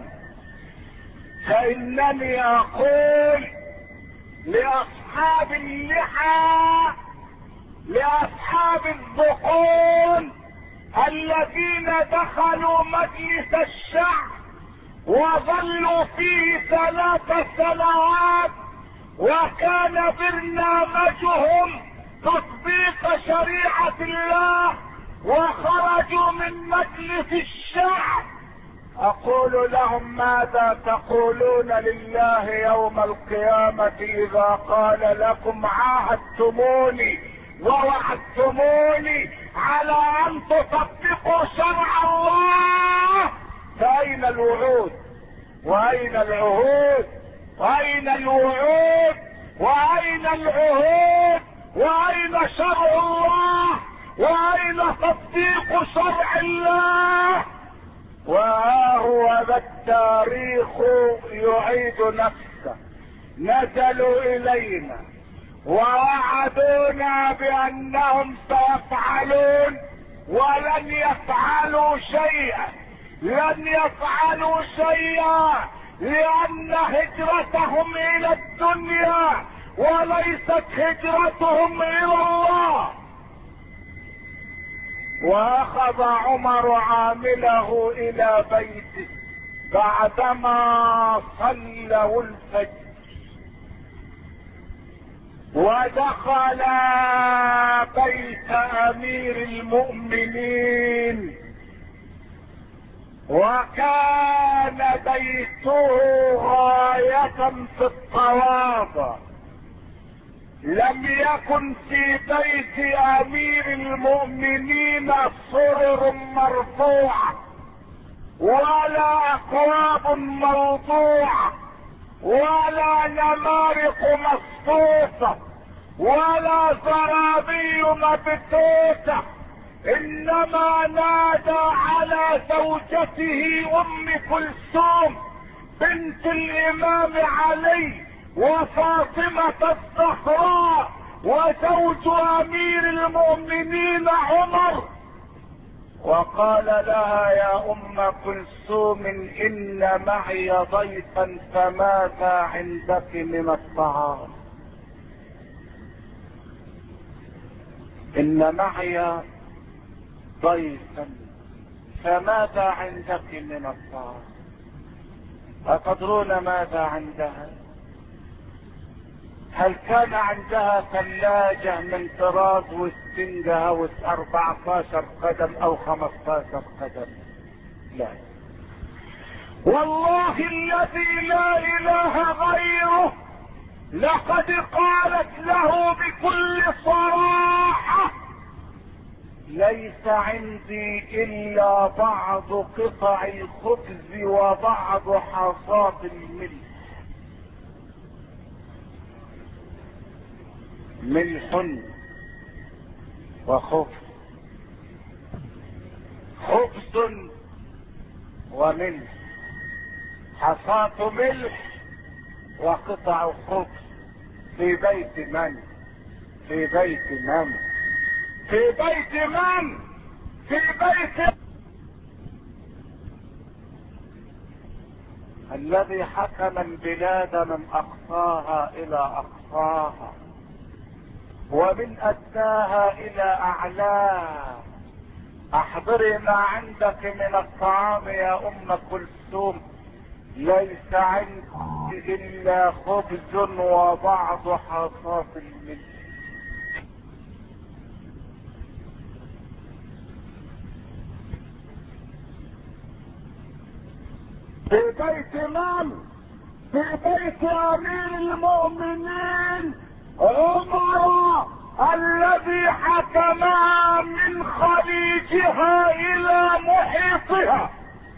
فانني اقول لاصحاب اللحى، لاصحاب الذقون الذين دخلوا مجلس الشعب وظلوا فيه ثلاث سنوات، وكان برنامجهم تطبيق شريعة الله، وخرجوا من مجلس الشعب، اقول لهم ماذا تقولون لله يوم القيامة اذا قال لكم عاهدتموني ووعدتموني على ان تطبقوا شرع الله، فاين الوعود واين العهود واين الوعود واين العهود واين شرع الله واين تطبيق شرع الله؟ وها هو ذا التاريخ يعيد نفسه. نزلوا الينا ووعدونا بانهم سيفعلون ولن يفعلوا شيئا، لن يفعلوا شيئا، لان هجرتهم الى الدنيا وليست هجرتهم الى الله. واخذ عمر عامله الى بيته بعدما صلوا الفجر، ودخل بيت امير المؤمنين، وكان بيته غاية في التواضع. لم يكن في بيت امير المؤمنين سرر مرفوعة ولا اكواب موضوعة ولا نمارق مصفوفة ولا زرابي مبثوثة، انما نادى على زوجته ام كلثوم بنت الامام علي وفاطمة الزهراء وزوج امير المؤمنين عمر، وقال لها يا ام كلثوم ان معي ضيفا فماذا عندك من الطعام؟ ان معي ضيفا فماذا عندك من الطعام؟ أتدرون ماذا عندها؟ هل كان عندها ثلاجة من طراز وستنجة او اربعة عشر قدم او خمسة عشر قدم؟ لا، والله الذي لا اله غيره لقد قالت له بكل صراحة ليس عندي الا بعض قطع الخبز وبعض حصاد الملح. ملح وخبز، خبز وملح، حصاد ملح وقطع خبز، في بيت من؟ في بيت من؟ في بيت من؟ في بيت الذي حكم البلاد من اقصاها الى اقصاها ومن ادناها الى اعلاها. احضري ما عندك من الطعام يا ام كلثوم، ليس عندي الا خبز وبعض حصاة الملح. في بيت من؟ في بيت امير المؤمنين عمر الذي حكمها من خليجها الى محيطها،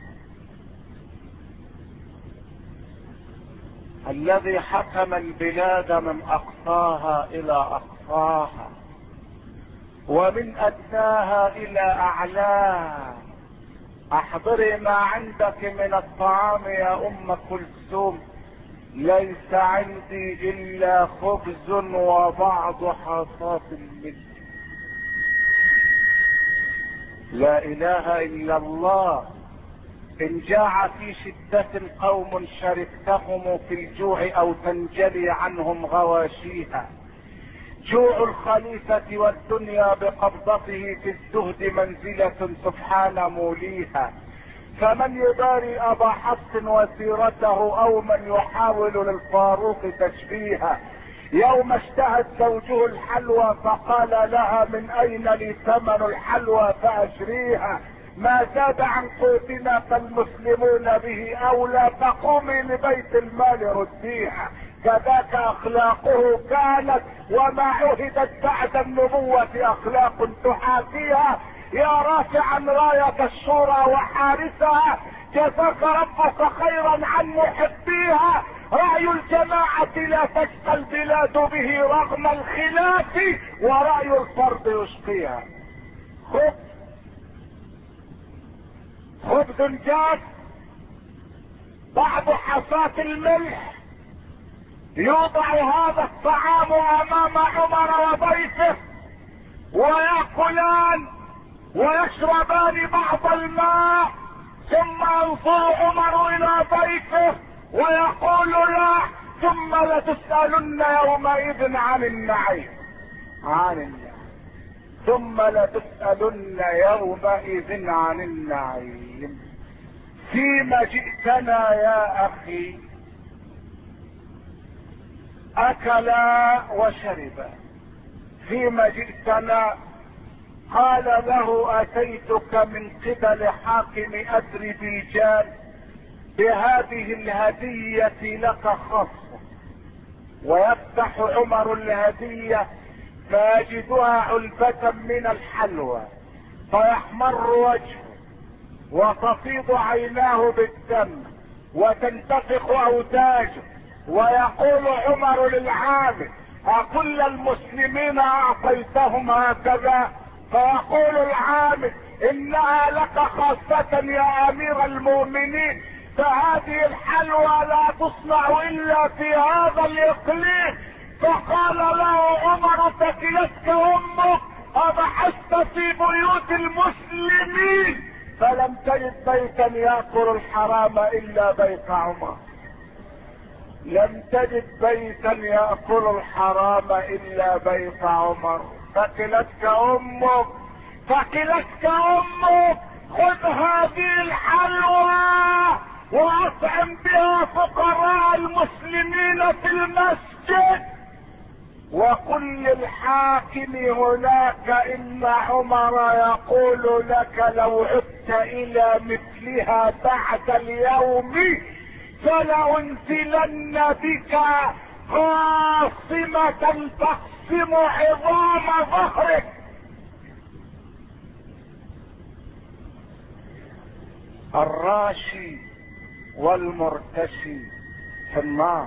الذي حكم البلاد من اقصاها الى اقصاها ومن ادناها الى اعلاها. احضري ما عندك من الطعام يا ام كلثوم، ليس عندي الا خبز وبعض حصاة الملح. لا اله الا الله. ان جاع في شدة قوم شركتهم في الجوع او تنجلي عنهم غواشيها. جوع الخليفة والدنيا بقبضته في الزهد منزلة سبحان موليها. فمن يباري ابا حفص وسيرته او من يحاول للفاروق تشبيها. يوم اشتهت زوجه الحلوى فقال لها من اين لي ثمن الحلوى فاشريها. ما زاد عن قوتنا فالمسلمون به اولى، فقومي لبيت المال رديها. كذاك اخلاقه كانت وما عهدت بعد النبوة اخلاق تحاكيها. يا رافعا راية الشورى وحارسها، جزاك ربك خيرا عن محبيها. رأي الجماعة لا تشقى البلاد به رغم الخلاف، ورأي الفرد يشقيها. خبز خبز جاف بعد حصاة الملح. يوضع هذا الطعام امام عمر وضيفه ويأكلان ويشربان بعض الماء، ثم ينظر عمر الى ضيفه ويقول له ثم لتسألن يومئذ عن النعيم. عن النعيم ثم لتسألن يومئذ عن النعيم. فيما جئتنا يا اخي؟ اكلا وشربا. فيما جئتنا؟ قال له اتيتك من قبل حاكم اذربيجان بهذه الهدية لك خاصة. ويفتح عمر الهدية فيجدها علبة من الحلوى فيحمر وجهه وتفيض عيناه بالدم وتنتفخ اوداجه، ويقول عمر للعامل اكل المسلمين اعطيتهم هكذا؟ فيقول العامل انها لك خاصة يا امير المؤمنين، فهذه الحلوى لا تصنع الا في هذا الاقليم. فقال له عمر ثكلتك امك، ابحثت في بيوت المسلمين فلم تجد بيتا ياكل الحرام الا بيت عمر. لم تجد بيتا ياكل الحرام الا بيت عمر. ثكلتك امك ثكلتك امك. خذ هذه الحلوى واطعم بها فقراء المسلمين في المسجد، وقل للحاكم هناك ان عمر يقول لك لو عدت الى مثلها بعد اليوم فلأنزلن بك قاصمة تقسم عظام ظهرك. الراشي والمرتشي في النار.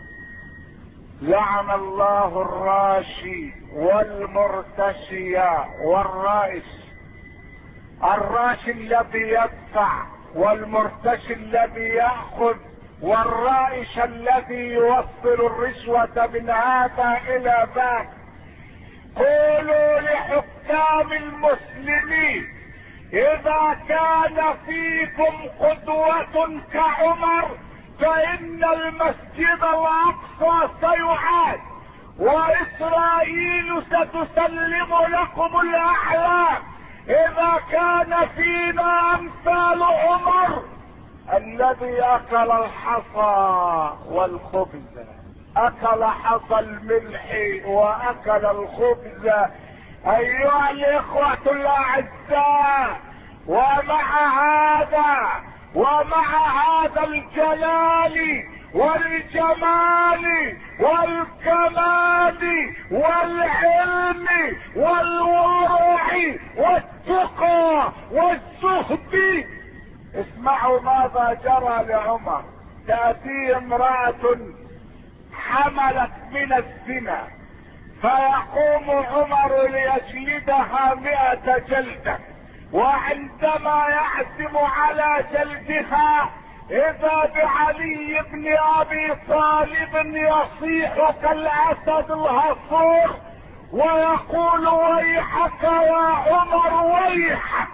لعن الله الراشي والمرتشي والرائش. الراشي الذي يدفع، والمرتشي الذي يأخذ، والرائش الذي يوصل الرشوة من هذا الى ذاك. قولوا لحكام المسلمين اذا كان فيكم قدوة كعمر فإن المسجد الأقصى سيعاد، وإسرائيل ستسلم لكم الأحلام إذا كان فينا أمثال عمر الذي أكل الحصى والخبز، أكل حصى الملح وأكل الخبز. أيها الإخوة الأعزاء، ومع هذا ومع هذا الجلال والجمال والكمال والعلم والورع والتقى والزهد، اسمعوا ماذا جرى لعمر. تأتي امرأة حملت من الزنا، فيقوم عمر ليجلدها مئة جلدة، وعندما يعزم على جلدها اذا بعلي بن ابي طالب يصيح كالاسد الهصور ويقول ويحك يا عمر ويحك.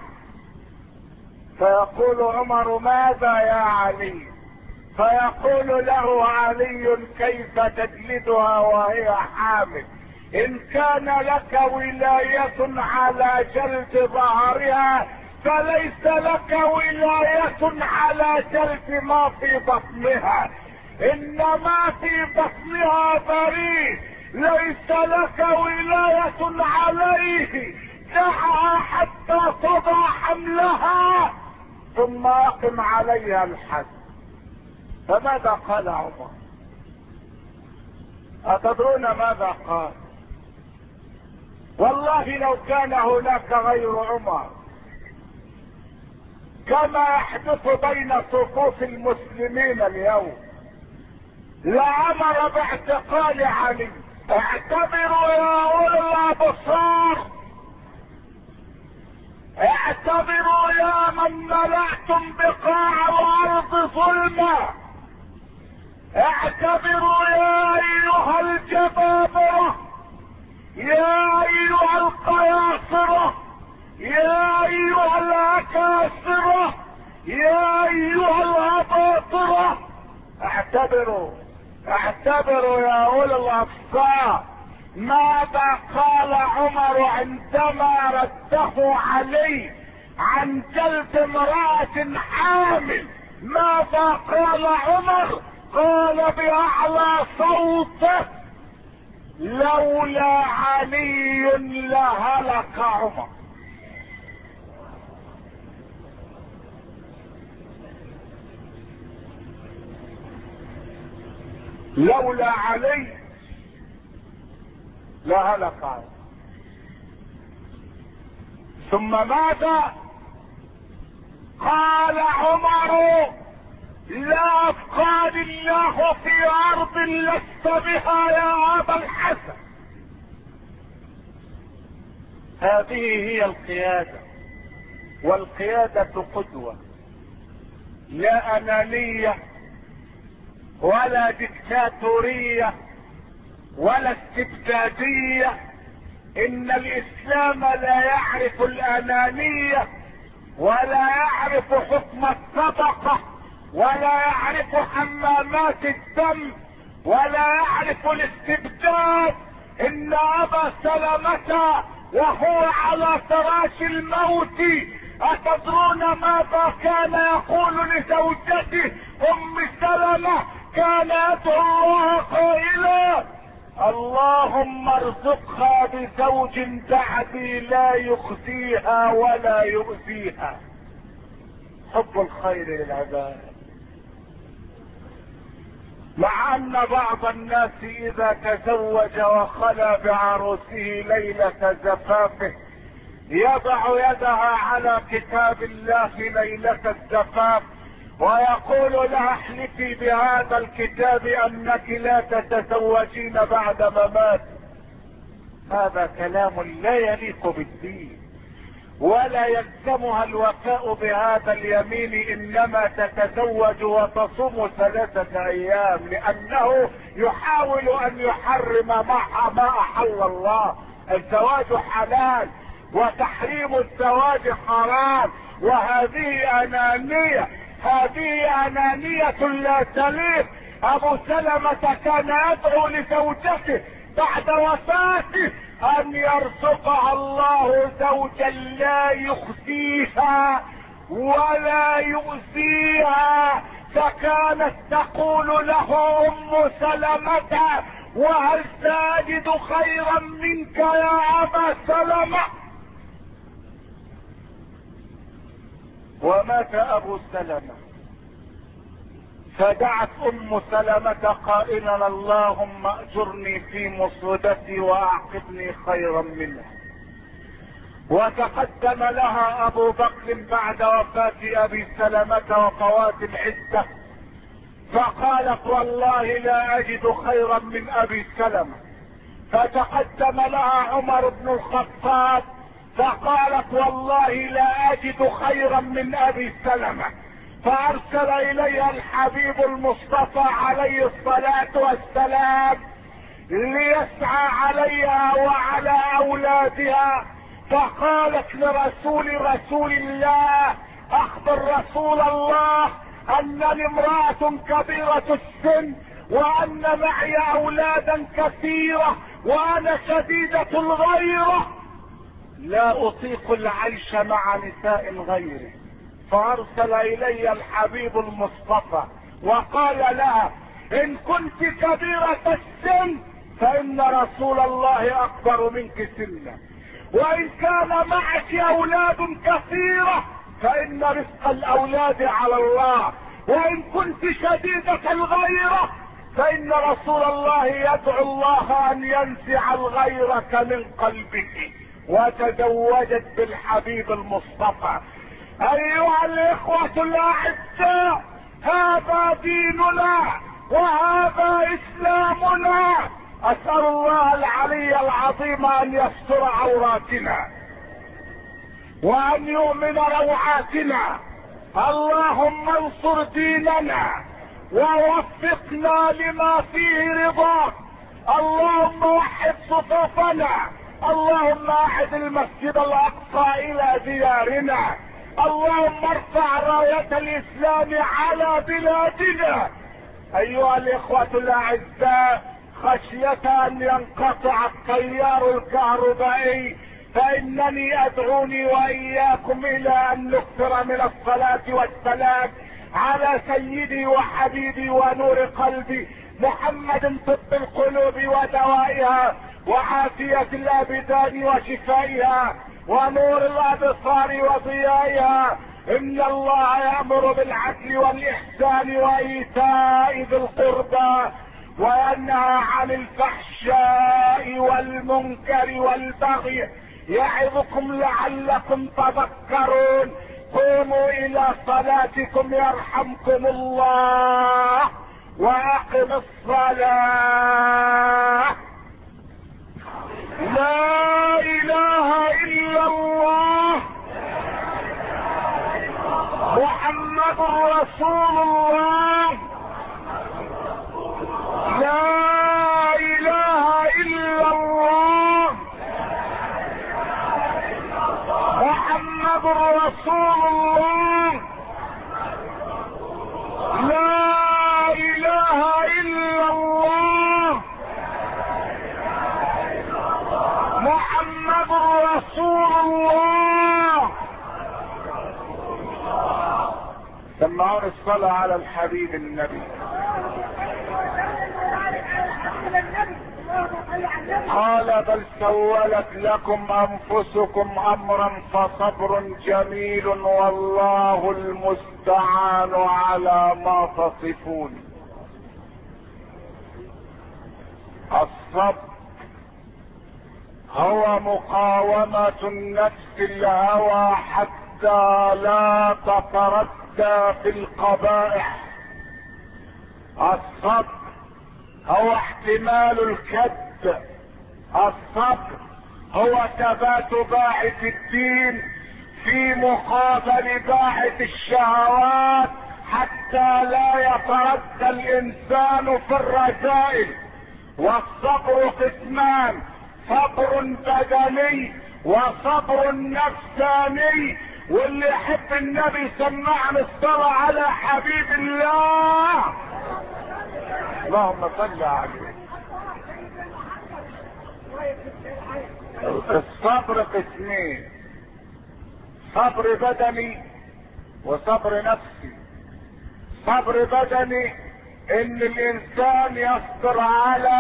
فيقول عمر ماذا يا علي؟ فيقول له علي كيف تجلدها وهي حامل؟ ان كان لك ولاية على جلد ظهرها فليس لك ولاية على جلد ما في بطنها، ان ما في بطنها بريء ليس لك ولاية عليه، دعها حتى تضع حملها ثم اقم عليها الحد. فماذا قال عمر؟ أتدرون ماذا قال؟ والله لو كان هناك غير عمر كما يحدث بين صفوف المسلمين اليوم لأمر باعتقال علي. اعتبروا يا أولي الأبصار، اعتبروا يا من ملأتم بقاع الأرض ظلما، اعتبروا يا أيها الجبابرة، يا ايها القياصرة، يا ايها الاكاسرة، يا ايها الاباطرة، اعتبروا اعتبروا يا اولي الابصار ماذا قال عمر عندما رده علي عن جلد امرأة حامل. ماذا قال عمر؟ قال باعلى صوته لولا علي لهلك عمر. لولا علي لهلك عمر. ثم ماذا قال عمر؟ لا ابقاني الله في ارض لست بها يا ابا الحسن. هذه هي القيادة، والقيادة قدوة، لا انانية ولا دكتاتورية ولا استبدادية. ان الاسلام لا يعرف الانانية ولا يعرف حكم الطبقة ولا يعرف حمامات الدم ولا يعرف الاستبداد. ان ابا سلمة وهو على فراش الموت اتدرون ماذا كان يقول لزوجته ام سلمة؟ كان يدعو الله قائلا اللهم ارزقها بزوج بعدي لا يخزيها ولا يؤذيها. حب الخير للعباد. مع ان بعض الناس اذا تزوج وخلى بعروسه ليلة زفافه يضع يدها على كتاب الله ليلة الزفاف ويقول لها احلفي بهذا الكتاب انك لا تتزوجين بعد ممات. هذا كلام لا يليق بالدين ولا يلزمها الوفاء بهذا اليمين، انما تتزوج وتصوم ثلاثة ايام لانه يحاول ان يحرم معها ما احل الله. الزواج حلال وتحريم الزواج حرام، وهذه انانية. هذه انانية لا تليق. ابو سلمة كان يدعو لزوجته بعد وفاته ان يرزقها الله زوجا لا يخزيها ولا يؤذيها، فكانت تقول له ام سلمة: وهل تجد خيرا منك يا ابا سلمة؟ ومات ابو سلمة، فدعت ام سلمة قائلا: اللهم اجرني في مصيبتي واعقبني خيرا منها. وتقدم لها ابو بكر بعد وفاة ابي سلمة وفوات العدة، فقالت: والله لا اجد خيرا من ابي سلمة. فتقدم لها عمر بن الخطاب فقالت: والله لا اجد خيرا من ابي سلمة. فارسل اليها الحبيب المصطفى عليه الصلاة والسلام ليسعى عليها وعلى اولادها، فقالت لرسول رسول الله: اخبر رسول الله انني امرأة كبيرة السن وان معي اولادا كثيرة وانا شديدة الغيرة، لا اطيق العيش مع نساء غيره. فارسل الي الحبيب المصطفى وقال لها: ان كنت كبيرة السن فان رسول الله اكبر منك سنا، وان كان معك اولاد كثيرة فان رزق الاولاد على الله، وان كنت شديدة الغيرة فان رسول الله يدعو الله ان ينزع الغيرة من قلبك. وتزوجت بالحبيب المصطفى. ايها الاخوة الاعزاء، هذا ديننا وهذا اسلامنا. اسأل الله العلي العظيم ان يستر عوراتنا وان يؤمن روعاتنا. اللهم انصر ديننا ووفقنا لما فيه رضاك. اللهم وحد صفوفنا. اللهم اعد المسجد الاقصى الى ديارنا. اللهم ارفع راية الاسلام على بلادنا. ايها الاخوة الاعزاء، خشية ان ينقطع التيار الكهربائي فانني ادعوني واياكم الى ان نكثر من الصلاة والسلام على سيدي وحبيبي ونور قلبي محمد، طب القلوب ودوائها وعافية الابدان وشفائها ونور الابصار وضيائها. ان الله يأمر بالعدل والاحسان وايتاء ذي القربى وينهى عن الفحشاء والمنكر والبغي يعظكم لعلكم تذكرون. قوموا الى صلاتكم يرحمكم الله واقم الصلاة. لا اله الا الله محمد رسول الله. لا اله الا الله محمد رسول الله. لا اله الا الله محمد رسول الله. سمعون الصلاة على الحبيب النبي. قال: بل سولت لكم انفسكم امرا فصبر جميل والله المستعان على ما تصفون. الصبر هو مقاومة النفس الهوى حتى لا تتردى في القبائح. الصبر هو احتمال الكد. الصبر هو ثبات باعث الدين في مقابل باعث الشهوات حتى لا يتردى الانسان في الرذائل. والصبر قسمان: صبر بدني وصبر نفساني. واللي يحب النبي سمعنا الصلاة على حبيب الله. اللهم صل عليه. الصبر قسمين، صبر بدني وصبر نفسي. صبر بدني ان الانسان يصبر على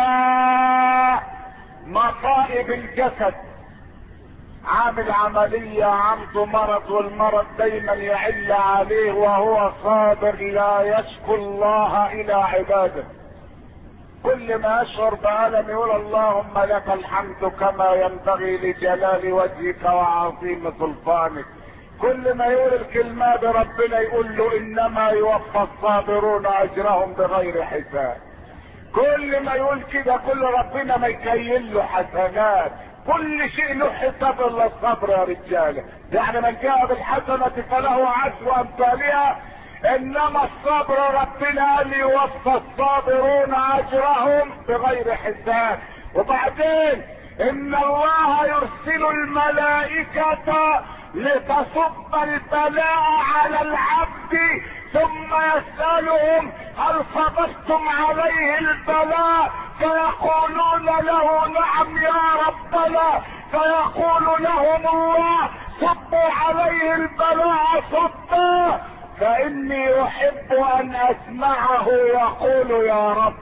مصائب الجسد، عامل عملية عنده مرض والمرض دايما يعل عليه وهو صابر لا يشكو الله الى عباده. كل ما يشعر بألم يقول اللهم لك الحمد كما ينبغي لجلال وجهك وعظيم سلطانك. كل ما يقول الكلمة بربنا يقول له انما يوفى الصابرون اجرهم بغير حساب. كل ما يقول كده كل ربنا ما يكيل له حسنات. كل شيء له حساب الا الصبر يا رجاله. يعني من جاء بالحسنة فله عشر امثالها، انما الصبر ربنا قال يوفى الصابرون اجرهم بغير حساب. وبعدين ان الله يرسل الملائكة لتصب البلاء على العبد ثم يسألهم هل صبرتم عليه البلاء، فيقولون له نعم يا ربنا، فيقول لهم الله صبوا عليه البلاء صبا، فاني احب ان اسمعه يقول يا رب.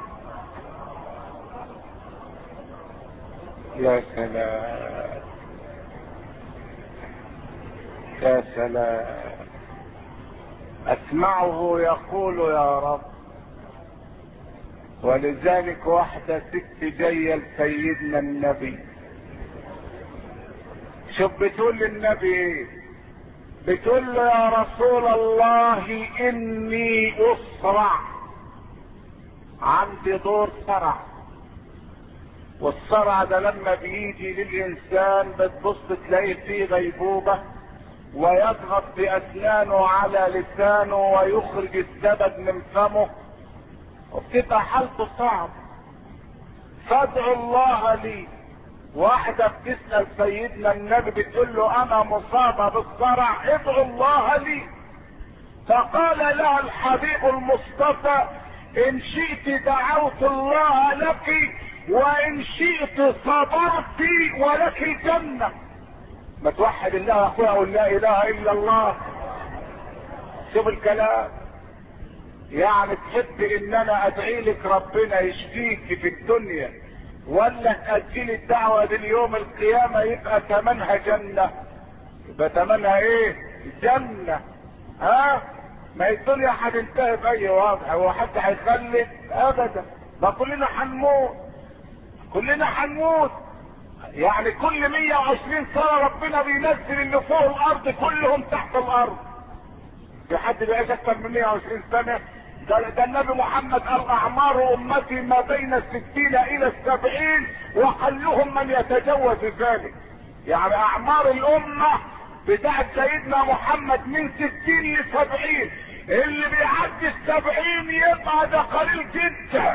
يا سلام يا سلام، اسمعه يقول يا رب. ولذلك واحدة ست جاية لسيدنا النبي، شوف بتقول للنبي ايه؟ بتقول له يا رسول الله اني اسرع، عندي دور صرع، والصرع ده لما بيجي للانسان بتبص تلاقيه فيه غيبوبة ويضغط باسنانه على لسانه ويخرج الزبد من فمه وبتبقى حالته صعب. فادعوا الله لي. واحدة بتسأل سيدنا النبي بتقول له انا مصابة بالصرع ادعوا الله لي. فقال لها الحبيب المصطفى ان شئت دعوت الله لك وان شئت صبرت ولك الجنة. ما توحد الله يا اخويا ولا لا اله الا الله. شوف الكلام، يعني تحب ان انا ادعي لك ربنا يشفيك في الدنيا ولا تأجلي الدعوة دي ليوم القيامة يبقى تمنها جنة؟ يبقى تمنها ايه؟ جنة. ها؟ ما الدنيا هتنتهي باي وضع، هو حد هيخلد؟ ابدا، ما كلنا هنموت، كلنا هنموت. يعني كل مية وعشرين سنة ربنا بينزل اللي فوق الارض كلهم تحت الارض. في حد بيعيش اكتر من مية وعشرين سنة؟ ده, ده النبي محمد قال اعمار امتي ما بين الستين الى السبعين وقلهم من يتجاوز ذلك. يعني اعمار الامة بتاعت سيدنا محمد من ستين لسبعين، اللي بيعدي السبعين يبقى ده قليل جدا.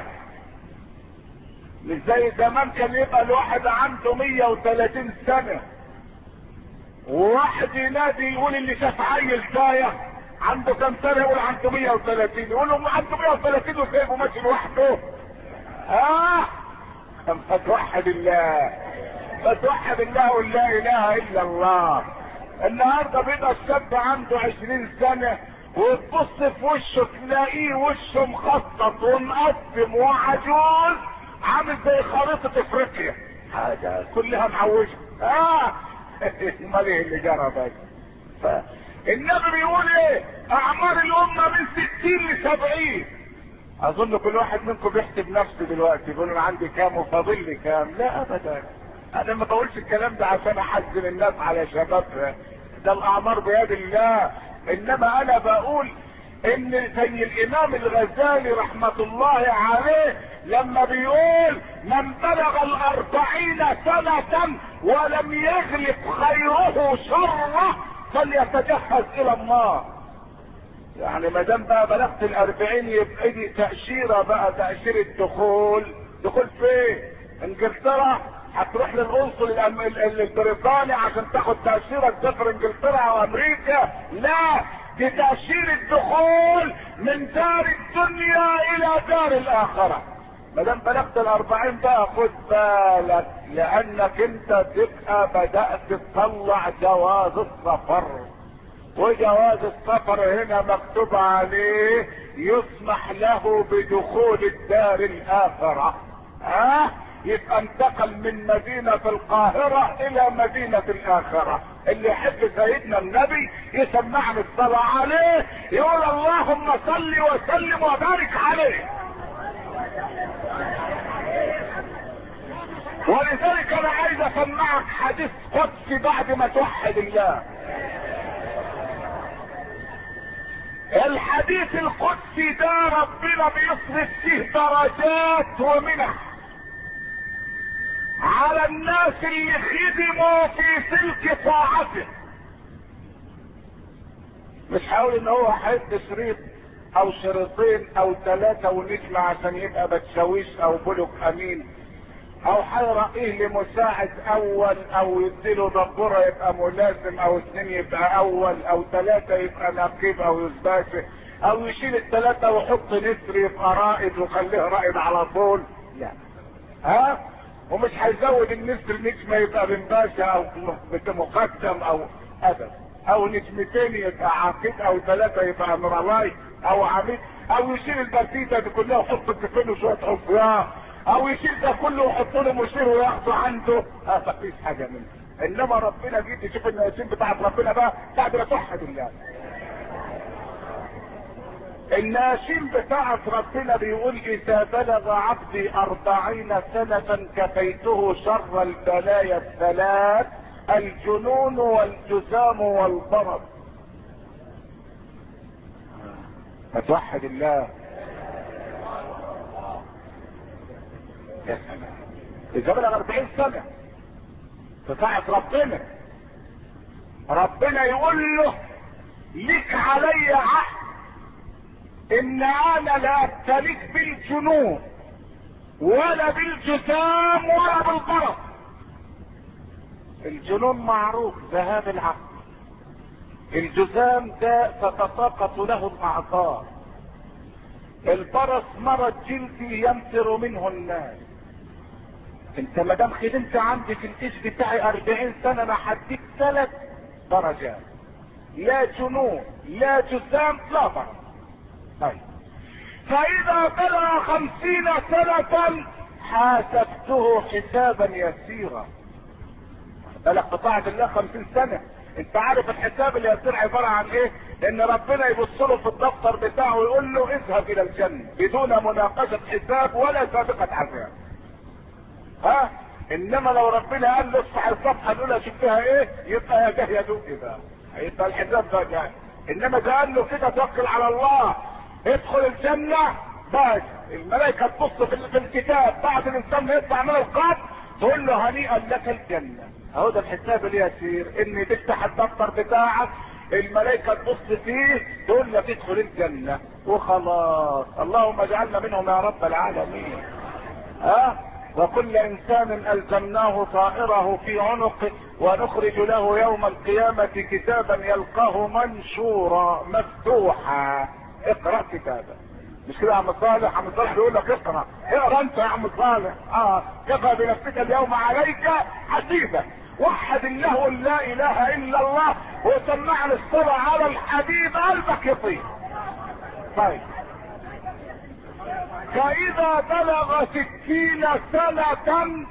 مش زي زمان كان يبقى الواحد عنده مية وتلاتين سنة وواحد ينادي يقول اللي شاف عيل تايه عنده كم سنة يقول عنده مية وتلاتين، يقول له عنده مية وتلاتين وسايبه ماشي لوحده. اه فتوحد الله، فتوحد الله ولا اله الا الله. النهارده بيبقى الشاب عنده عشرين سنة وتبص في وشه تلاقيه وشه مخطط ومقسم وعجوز عامل زي خريطة افريقيا، حاجة كلها معوجة. اه امال ايه اللي جرى بس؟ فالنبي بيقول ايه؟ اعمار الامة من ستين لسبعين. اظن كل واحد منكم بيحسب نفسه دلوقتي يقول انا عندي كام وفاضل لي كام. لا ابدا، انا ما بقولش الكلام ده عشان احزن الناس على شبابها، ده الاعمار بيد الله. انما انا بقول ان زي الامام الغزالي رحمة الله عليه لما بيقول من بلغ الاربعين سنة ولم يغلب خيره شره فليتجهز الى النار. يعني ما دام بقى بلغت الاربعين يبقى دي تأشيرة بقى، تأشيرة دخول. دخول فين؟ انجلترا؟ هتروح للقنصل البريطاني عشان تاخد تأشيرة تسافر انجلترا او امريكا. لا، دي تأشيرة دخول من دار الدنيا الى دار الاخرة. ما دام بلغت الاربعين بقى خد بالك، لانك انت تبقى بدأت تطلع جواز السفر. وجواز السفر هنا مكتوب عليه يسمح له بدخول الدار الاخرة. ها أه؟ يبقى انتقل من مدينة القاهرة الى مدينة الاخرة. اللي يحب سيدنا النبي يسمعني الصلاة عليه، يقول اللهم صل وسلم وبارك عليه. ولذلك انا عايز اسمعك حديث قدسي بعد ما توحد الله. الحديث القدسي ده ربنا بيصرف فيه درجات ومنح على الناس اللي خدموا في سلك طاعته. مش هقول ان هو هيدي شريط او شريطين او ثلاثة ونجمة عشان يبقى بتشاويش او بلوك امين، او هيرقيه لمساعد اول، او يديله دبورة يبقى ملازم، او اثنين يبقى اول، او ثلاثة يبقى نقيب او يسباشي، او يشيل الثلاثة ويحط نسر يبقى رائد وخليه رائد على طول. لا، ها، ومش هيزود النسر نجمة يبقى بن باشا او مقدم او ابدا، او نجمتين يبقى عقيد، او ثلاثة يبقى امرالاي او عميد، او يشيل البسيطة دي كلها ويحط التفل وشوية حفياه، او يشيل ده كله ويحط له مشير وياخده عنده. اه مفيش حاجه منه. انما ربنا جيت تشوف الناسين بتاعت ربنا بقى بعد ما توحد الله. الناشين بتاعت ربنا بيقول اذا بلغ عبدي اربعين سنة كفيته شر البلايا الثلاث: الجنون والجذام والبرد. فتوحد الله. يا سلام، اذا بلغ اربعين سنة بتاعت ربنا، ربنا يقول له لك علي عهد ان انا لا ابتليك بالجنون ولا بالجسام ولا بالبرص. الجنون معروف ذهاب العقل، الجسام ده تتساقط له الاعضاء، البرص مرض جلدي ينفر منه الناس. انت ما دام خدمت عندي في الجيش بتاعي اربعين سنة انا هديك ثلاث درجات: لا جنون لا جسام لا برص. طيب، فاذا بلغ خمسين سنة حاسبته حسابا يسيرا. بلغ بطاعة الله خمسين سنة. انت عارف الحساب اليسير عبارة عن ايه؟ ان ربنا يبص له في الدفتر بتاعه ويقول له اذهب الى الجنة بدون مناقشة حساب ولا سابقة عذاب. ها؟ انما لو ربنا قال له افتح الصفحة الاولى شوف فيها ايه، يبقى يا جه يا دوق بقى، يبقى الحساب ده جاي. انما ده قال له كده توكل على الله ادخل الجنة، بس الملائكة تبص في الكتاب بعد الانسان ما يطلع من القبر تقول له هنيئا لك الجنة. اهو ده الحساب اليسير، ان تفتح الدفتر بتاعك الملائكة تبص فيه تقول لك ادخل الجنة وخلاص. اللهم اجعلنا منهم يا رب العالمين. ها؟ وكل انسان الزمناه طائره في عنقه ونخرج له يوم القيامة كتابا يلقاه منشورا مفتوحا. اقرأ كتابا. مش كده يا عم صالح؟ عم صالح بيقول لك اقرأ، اقرأ انت يا عم صالح. اه كفى بنفسك اليوم عليك حسيبا. وحد الله لا اله الا الله وسمعنا الصلاة على الحبيب قلبك يطيب. طيب، فاذا بلغ ستين سنة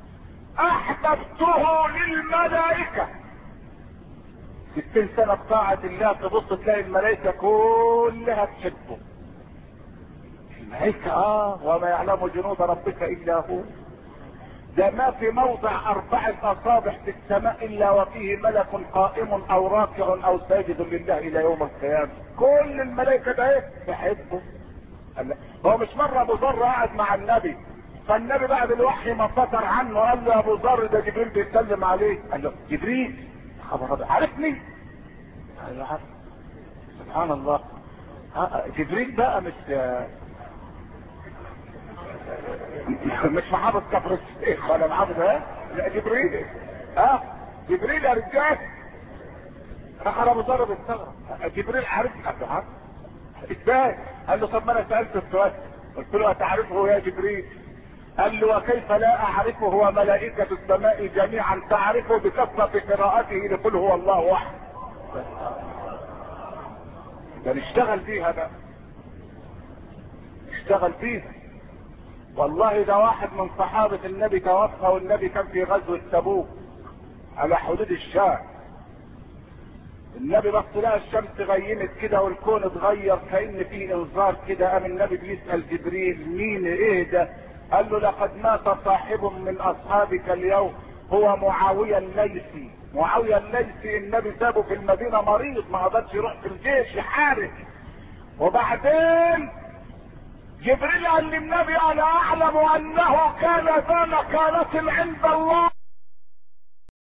احببته للملائكة. ستين سنة بطاعة الله تبص تلاقي الملائكة كلها تحبه. الملائكة اه وما يعلم جنود ربك الا هو. ده ما في موضع اربعة اصابع في السماء الا وفيه ملك قائم او راكع او ساجد لله الى يوم القيامة. كل الملائكة ده ايه تحبه. هو مش مرة ابو ذر قاعد مع النبي، فالنبي بعد الوحي ما فتر عنه قال له ابو ذر ده جبريل بيتكلم عليه. قال له جبريل؟ خبر عرفني؟ قال له عارف. سبحان الله. جبريل بقى مش مش محافظ كفر الشيخ ولا محافظ ايه؟ لا جبريل. اه جبريل يا رجال. راح ابو ذر بيستغرب، جبريل عارف ابو ازاي؟ قال له طب ما انا سالت السؤال، قلت له اتعرفه يا جبريل؟ قال له وكيف لا اعرفه وملائكة السماء جميعا تعرفه بكثرة قراءته لقل هو الله احد. ده نشتغل فيها بقى، نشتغل فيها. والله ده واحد من صحابة النبي توفى والنبي كان في غزوة تبوك على حدود الشام. النبي بص لقى الشمس غيمت كده والكون اتغير كأن فيه انذار كده. قام النبي بيسأل جبريل مين ايه ده؟ قال له لقد مات صاحب من اصحابك اليوم هو معاوية الليثي. معاوية الليثي النبي سابه في المدينة مريض ما قدرش يروح في الجيش يحارب. وبعدين جبريل قال للنبي انا اعلم انه كان ذا مكانة عند الله